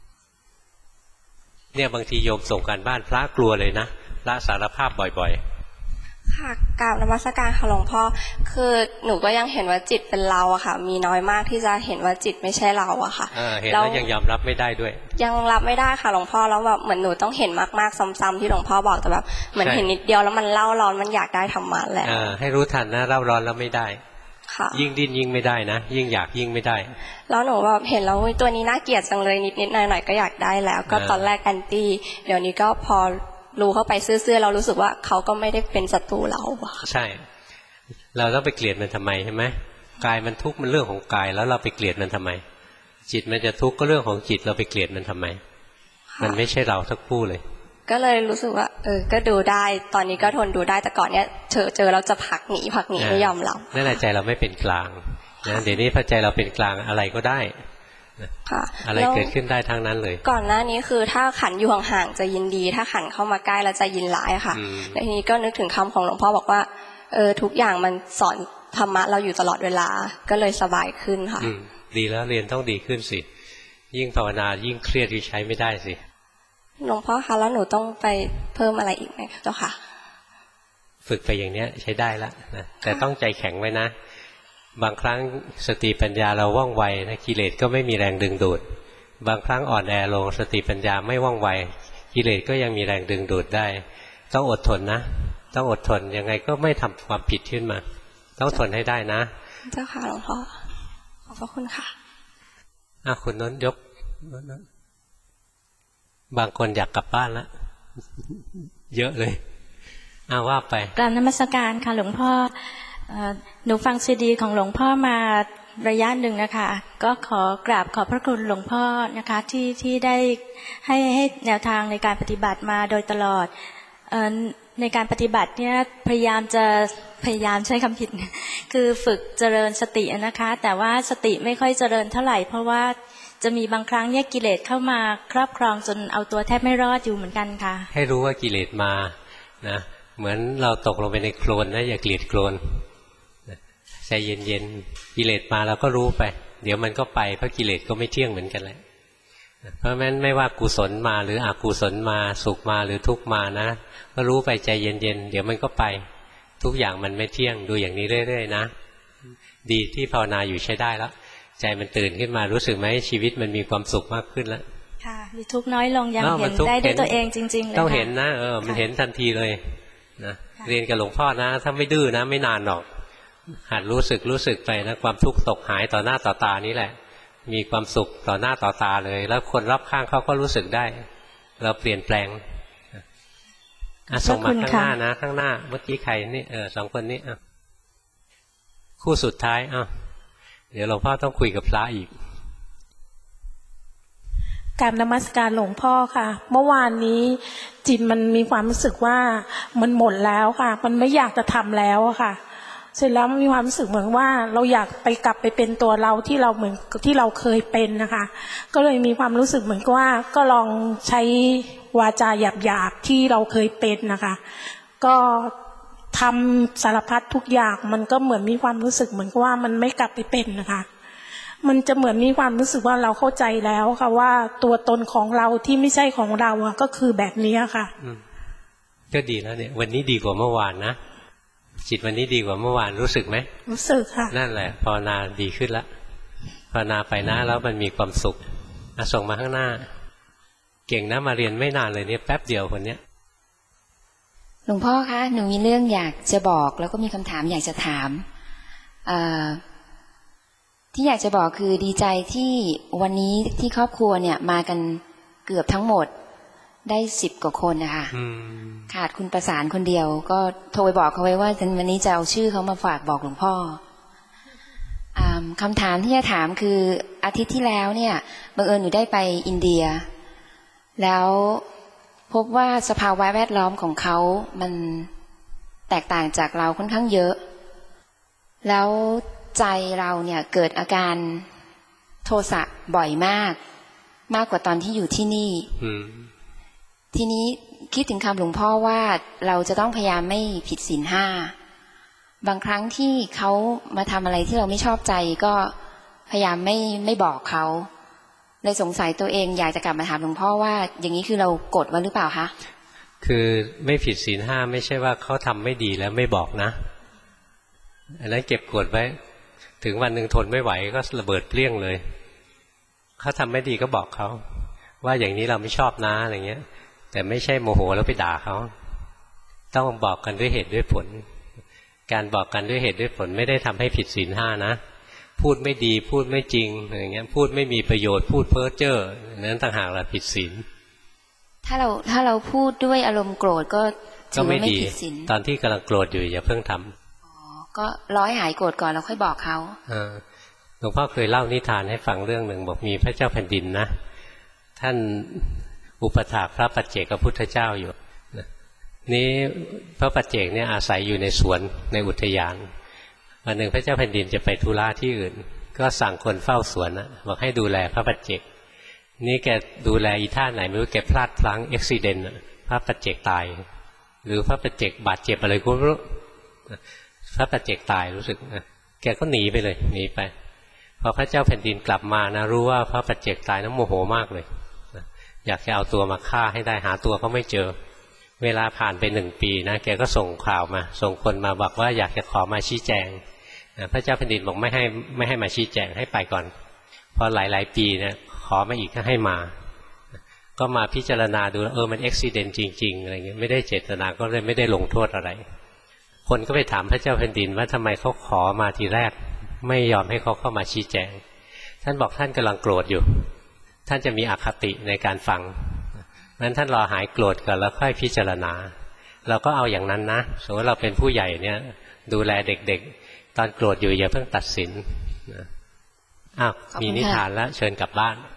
เนี่ยบางทีโยมส่งการบ้านพระกลัวเลยนะพระสารภาพบ่อยๆ
ค่ะกราบนมัสการค่ะหลวงพ่อคือหนูก็ยังเห็นว่าจิตเป็นเราอะค่ะมีน้อยมากที่จะเห็นว่าจิตไม่ใช่เราอะค่ะ
เห็นแล้วยังยอมรับไม่ได้ด้วย
ยังรับไม่ได้ค่ะหลวงพ่อแล้วแบบเหมือนหนูต้องเห็นมากๆซ้ำๆที่หลวงพ่อบอกแต่แบบเหมือนเห็นนิดเดียวแล้วมันเล่าร้อนมันอยากได้ธรรมะแล้ว
ให้รู้ทันนะเล่าร้อนแล้วไม่ได้ยิ่งดิ้นยิ่งไม่ได้นะยิ่งอยากยิ่งไม่ได้
แล้วหนูแบบเห็นแล้วตัวนี้น่าเกลียดจังเลยนิดๆหน่อยๆก็อยากได้แล้วก็ตอนแรกแอนตี้เดี๋ยวนี้ก็พอรู้เข้าไปซื่อๆเรารู้สึกว่าเขาก็ไม่ได้เป็นศัตรูเรา
ใช่เราต้องไปเกลียดมันทำไมใช่ไหมกายมันทุกข์มันเรื่องของกายแล้วเราไปเกลียดมันทำไมจิตมันจะทุกข์ก็เรื่องของจิตเราไปเกลียดมันทำไมมันไม่ใช่เราสักผู้เลย
ก็เลยรู้สึกว่าก็ดูได้ตอนนี้ก็ทนดูได้แต่ก่อนเนี้ยเจอเราจะผลักหนีไม่ยอมรับ
นั่นแหละใจเราไม่เป็นกลางนะเดี๋ยวนี้พอใจเราเป็นกลางอะไรก็ได้อะไรเกิดขึ้นได้ทั้งนั้นเลย
ก่อนหน้านี้คือถ้าขันอยู่ห่างๆจะยินดีถ้าขันเข้ามาใกล้แล้วจะยินร้ายค่ะแล้วทีนี้ก็นึกถึงคำของหลวงพ่อบอกว่าทุกอย่างมันสอนธรรมะเราอยู่ตลอดเวลาก็เลยสบายขึ้นค่ะ
ดีแล้วเรียนต้องดีขึ้นสิยิ่งภาวนายิ่งเครียดยิ่งใช้ไม่ได้สิ
หลวงพ่อคะแล้วหนูต้องไปเพิ่มอะไรอีกไหมเจ้าค่ะ
ฝึกไปอย่างเนี้ยใช้ได้แล้วนะแต่ต้องใจแข็งไว้นะบางครั้งสติปัญญาเราว่องไวนะกิเลสก็ไม่มีแรงดึงดูดบางครั้งอ่อนแอลงสติปัญญาไม่ว่องไวกิเลสก็ยังมีแรงดึงดูดได้ต้องอดทนนะต้องอดทนยังไงก็ไม่ทำความผิดขึ้นมาต้องทนให้ได้นะ
เจ้าค่ะหลวงพ่อขอบพระคุณค่ะ
คุณน้นยกบางคนอยากกลับบ้านแล้วเยอะเลยว่าไป
กราบนมัสการค่ะหลวงพ่อหนูฟังซีดีของหลวงพ่อมาระยะหนึ่งนะคะก็ขอกราบขอบพระคุณหลวงพ่อนะคะที่ได้ให้แนวทางในการปฏิบัติมาโดยตลอดในการปฏิบัติเนี่ยพยายามใช้คำผิดคือฝึกเจริญสตินะคะแต่ว่าสติไม่ค่อยเจริญเท่าไหร่เพราะว่าจะมีบางครั้งเนี่ยกิเลสเข้ามาครอบครองจนเอาตัวแทบไม่รอดอยู่เหมือนกันค่ะ
ให้รู้ว่ากิเลสมานะเหมือนเราตกลงไปในโคลนนะอย่าเกลียดโคลนใจเย็นๆกิเลสมาเราก็รู้ไปเดี๋ยวมันก็ไปเพราะกิเลสก็ไม่เที่ยงเหมือนกันแหละเพราะฉะนั้นไม่ว่ากุศลมาหรืออกุศลมาสุขมาหรือทุกข์มานะก็รู้ไปใจเย็นๆเดี๋ยวมันก็ไปทุกอย่างมันไม่เที่ยงดูอย่างนี้เรื่อยๆนะดีที่ภาวนาอยู่ใช้ได้แล้วใจมันตื่นขึ้นมารู้สึกไหมชีวิตมันมีความสุขมากขึ้นแล้ว
ค่ะมีทุกข์น้อยลงยังเห็นได้ด้วยตัวเองจริงๆเลย
ต้องเห็นนะมันเห็นทันทีเลยนะเรียนกับหลวงพ่อนะถ้าไม่ดื้อนะไม่นานหรอกหัดรู้สึกไปนะความทุกข์ตกหายต่อหน้าต่อตานี้แหละมีความสุขต่อหน้าต่อตาเลยแล้วคนรอบข้างเขาก็รู้สึกได้เราเปลี่ยนแปลงส่งมาข้างหน้านะข้างหน้าเมื่อกี้ใครนี่สองคนนี้คู่สุดท้ายเดี๋ยวหลวงพ่อต้องคุยกับพระอีก
กราบนมัสการหลวงพ่อค่ะเมื่อวานนี้จิตมันมีความรู้สึกว่ามันหมดแล้วค่ะมันไม่อยากจะทำแล้วค่ะเสร็จแล้วมันมีความรู้สึกเหมือนว่าเราอยากไปกลับไปเป็นตัวเราที่เราเหมือนที่เราเคยเป็นนะคะก็เลยมีความรู้สึกเหมือนกับว่าก็ลองใช้วาจาหยาบๆที่เราเคยเป็นนะคะก็ทำสารพัดทุกอย่างมันก็เหมือนมีความรู้สึกเหมือนกับว่ามันไม่กลับไปเป็นนะคะมันจะเหมือนมีความรู้สึกว่าเราเข้าใจแล้วค่ะว่าตัวตนของเราที่ไม่ใช่ของเราก็คือแบบนี้ค่ะ
ก็ดีแล้วเนี่ยวันนี้ดีกว่าเมื่อวานนะจิตวันนี้ดีกว่าเมื่อวานรู้สึกไหม
รู้สึกค่ะ
นั่นแหละภาวนาดีขึ้นแล้วภาวนาไปนะแล้วมันมีความสุขส่งมาข้างหน้าเก่งนะมาเรียนไม่นานเลยเนี่ยแป๊บเดียวคนเนี้ย
หลวงพ่อคะหนูมีเรื่องอยากจะบอกแล้วก็มีคำถามอยากจะถามที่อยากจะบอกคือดีใจที่วันนี้ที่ครอบครัวเนี่ยมากันเกือบทั้งหมดได้10 กว่าคนนะคะขาดคุณประสานคนเดียวก็โทรไปบอกเขาไว้ว่าวันนี้จะเอาชื่อเขามาฝากบอกหลวงพ่อคำถามที่จะถามคืออาทิตย์ที่แล้วเนี่ยบังเอิญหนูได้ไปอินเดียแล้วพบว่าสภาวะแวดล้อมของเขามันแตกต่างจากเราค่อนข้างเยอะแล้วใจเราเนี่ยเกิดอาการโทสะบ่อยมากกว่าตอนที่อยู่ที่นี่ทีนี้คิดถึงคำหลวงพ่อว่าเราจะต้องพยายามไม่ผิดศีล 5บางครั้งที่เขามาทำอะไรที่เราไม่ชอบใจก็พยายามไม่บอกเขาเลยสงสัยตัวเองอยากจะกลับมาถามหลวงพ่อว่าอย่างนี้คือเรากดไว้หรือเปล่าคะ
คือไม่ผิดศีล 5ไม่ใช่ว่าเขาทำไม่ดีแล้วไม่บอกนะอันนั้นเก็บกดไว้ถึงวันหนึ่งทนไม่ไหวก็ระเบิดเปรี้ยงเลยเขาทำไม่ดีก็บอกเขาว่าอย่างนี้เราไม่ชอบนะอะไรเงี้ยแต่ไม่ใช่โมโหแล้วไปด่าเขาต้องบอกกันด้วยเหตุด้วยผลการบอกกันด้วยเหตุด้วยผลไม่ได้ทำให้ผิดศีล 5นะพูดไม่ดีพูดไม่จริงอย่างเงี้ยพูดไม่มีประโยชน์พูดเพ้อเจ้อนั้นต่างหากละผิดศีล
ถ้าเราพูดด้วยอารมณ์โกรธก็ถือว่าไม่ผิดศีล
ตอนที่กำลังโกรธอยู่อย่าเพิ่งท
ำก็รอให้หายโกรธก่อนแล้วค่อยบอกเขา
หลวงพ่อเคยเล่านิทานให้ฟังเรื่องหนึ่งบอกมีพระเจ้าแผ่นดินนะท่านอุปถากพระปัจเจกพุทธเจ้าอยู่นี้พระปัจเจกเนี่ยอาศัยอยู่ในสวนในอุทยานวันหนึ่งพระเจ้าแผ่นดินจะไปธุระที่อื่นก็สั่งคนเฝ้าสวนนะบอกให้ดูแลพระปัจเจกนี่แกดูแลอีท่าไหนไม่รู้แกพลาดพลั้งอุบัติเหตุพระปัจเจกตายหรือพระปัจเจกบาดเจ็บอะไรก็ไม่รู้พระปัจเจกตายรู้สึกแกก็หนีไปเลยหนีไปพอพระเจ้าแผ่นดินกลับมานะรู้ว่าพระปัจเจกตายนะโมโหมากเลยอยากจะเอาตัวมาฆ่าให้ได้หาตัวก็ไม่เจอเวลาผ่านไป1 ปีนะแกก็ส่งข่าวมาส่งคนมาบอกว่าอยากจะขอมาชี้แจงพระเจ้าแผ่นดินบอกไม่ให้มาชี้แจงให้ไปก่อนพอหลายปีเนี่ยขอมาอีกก็ให้มาก็มาพิจารณาดูมันอุบัติเหตุจริงๆอะไรเงี้ยไม่ได้เจตนาก็เลยไม่ได้ลงโทษอะไรคนก็ไปถามพระเจ้าแผ่นดินว่าทำไมเขาขอมาทีแรกไม่ยอมให้เขาเข้ามาชี้แจงท่านบอกท่านกำลังโกรธอยู่ท่านจะมีอคติในการฟังนั้นท่านรอหายโกรธก่อนแล้วค่อยพิจารณาเราก็เอาอย่างนั้นนะสมมติเราเป็นผู้ใหญ่เนี่ยดูแลเด็กๆตอนโกรธอยู่อย่าเพิ่งตัดสินอ้าวมีนิทานแล้วเชิญกลับบ้าน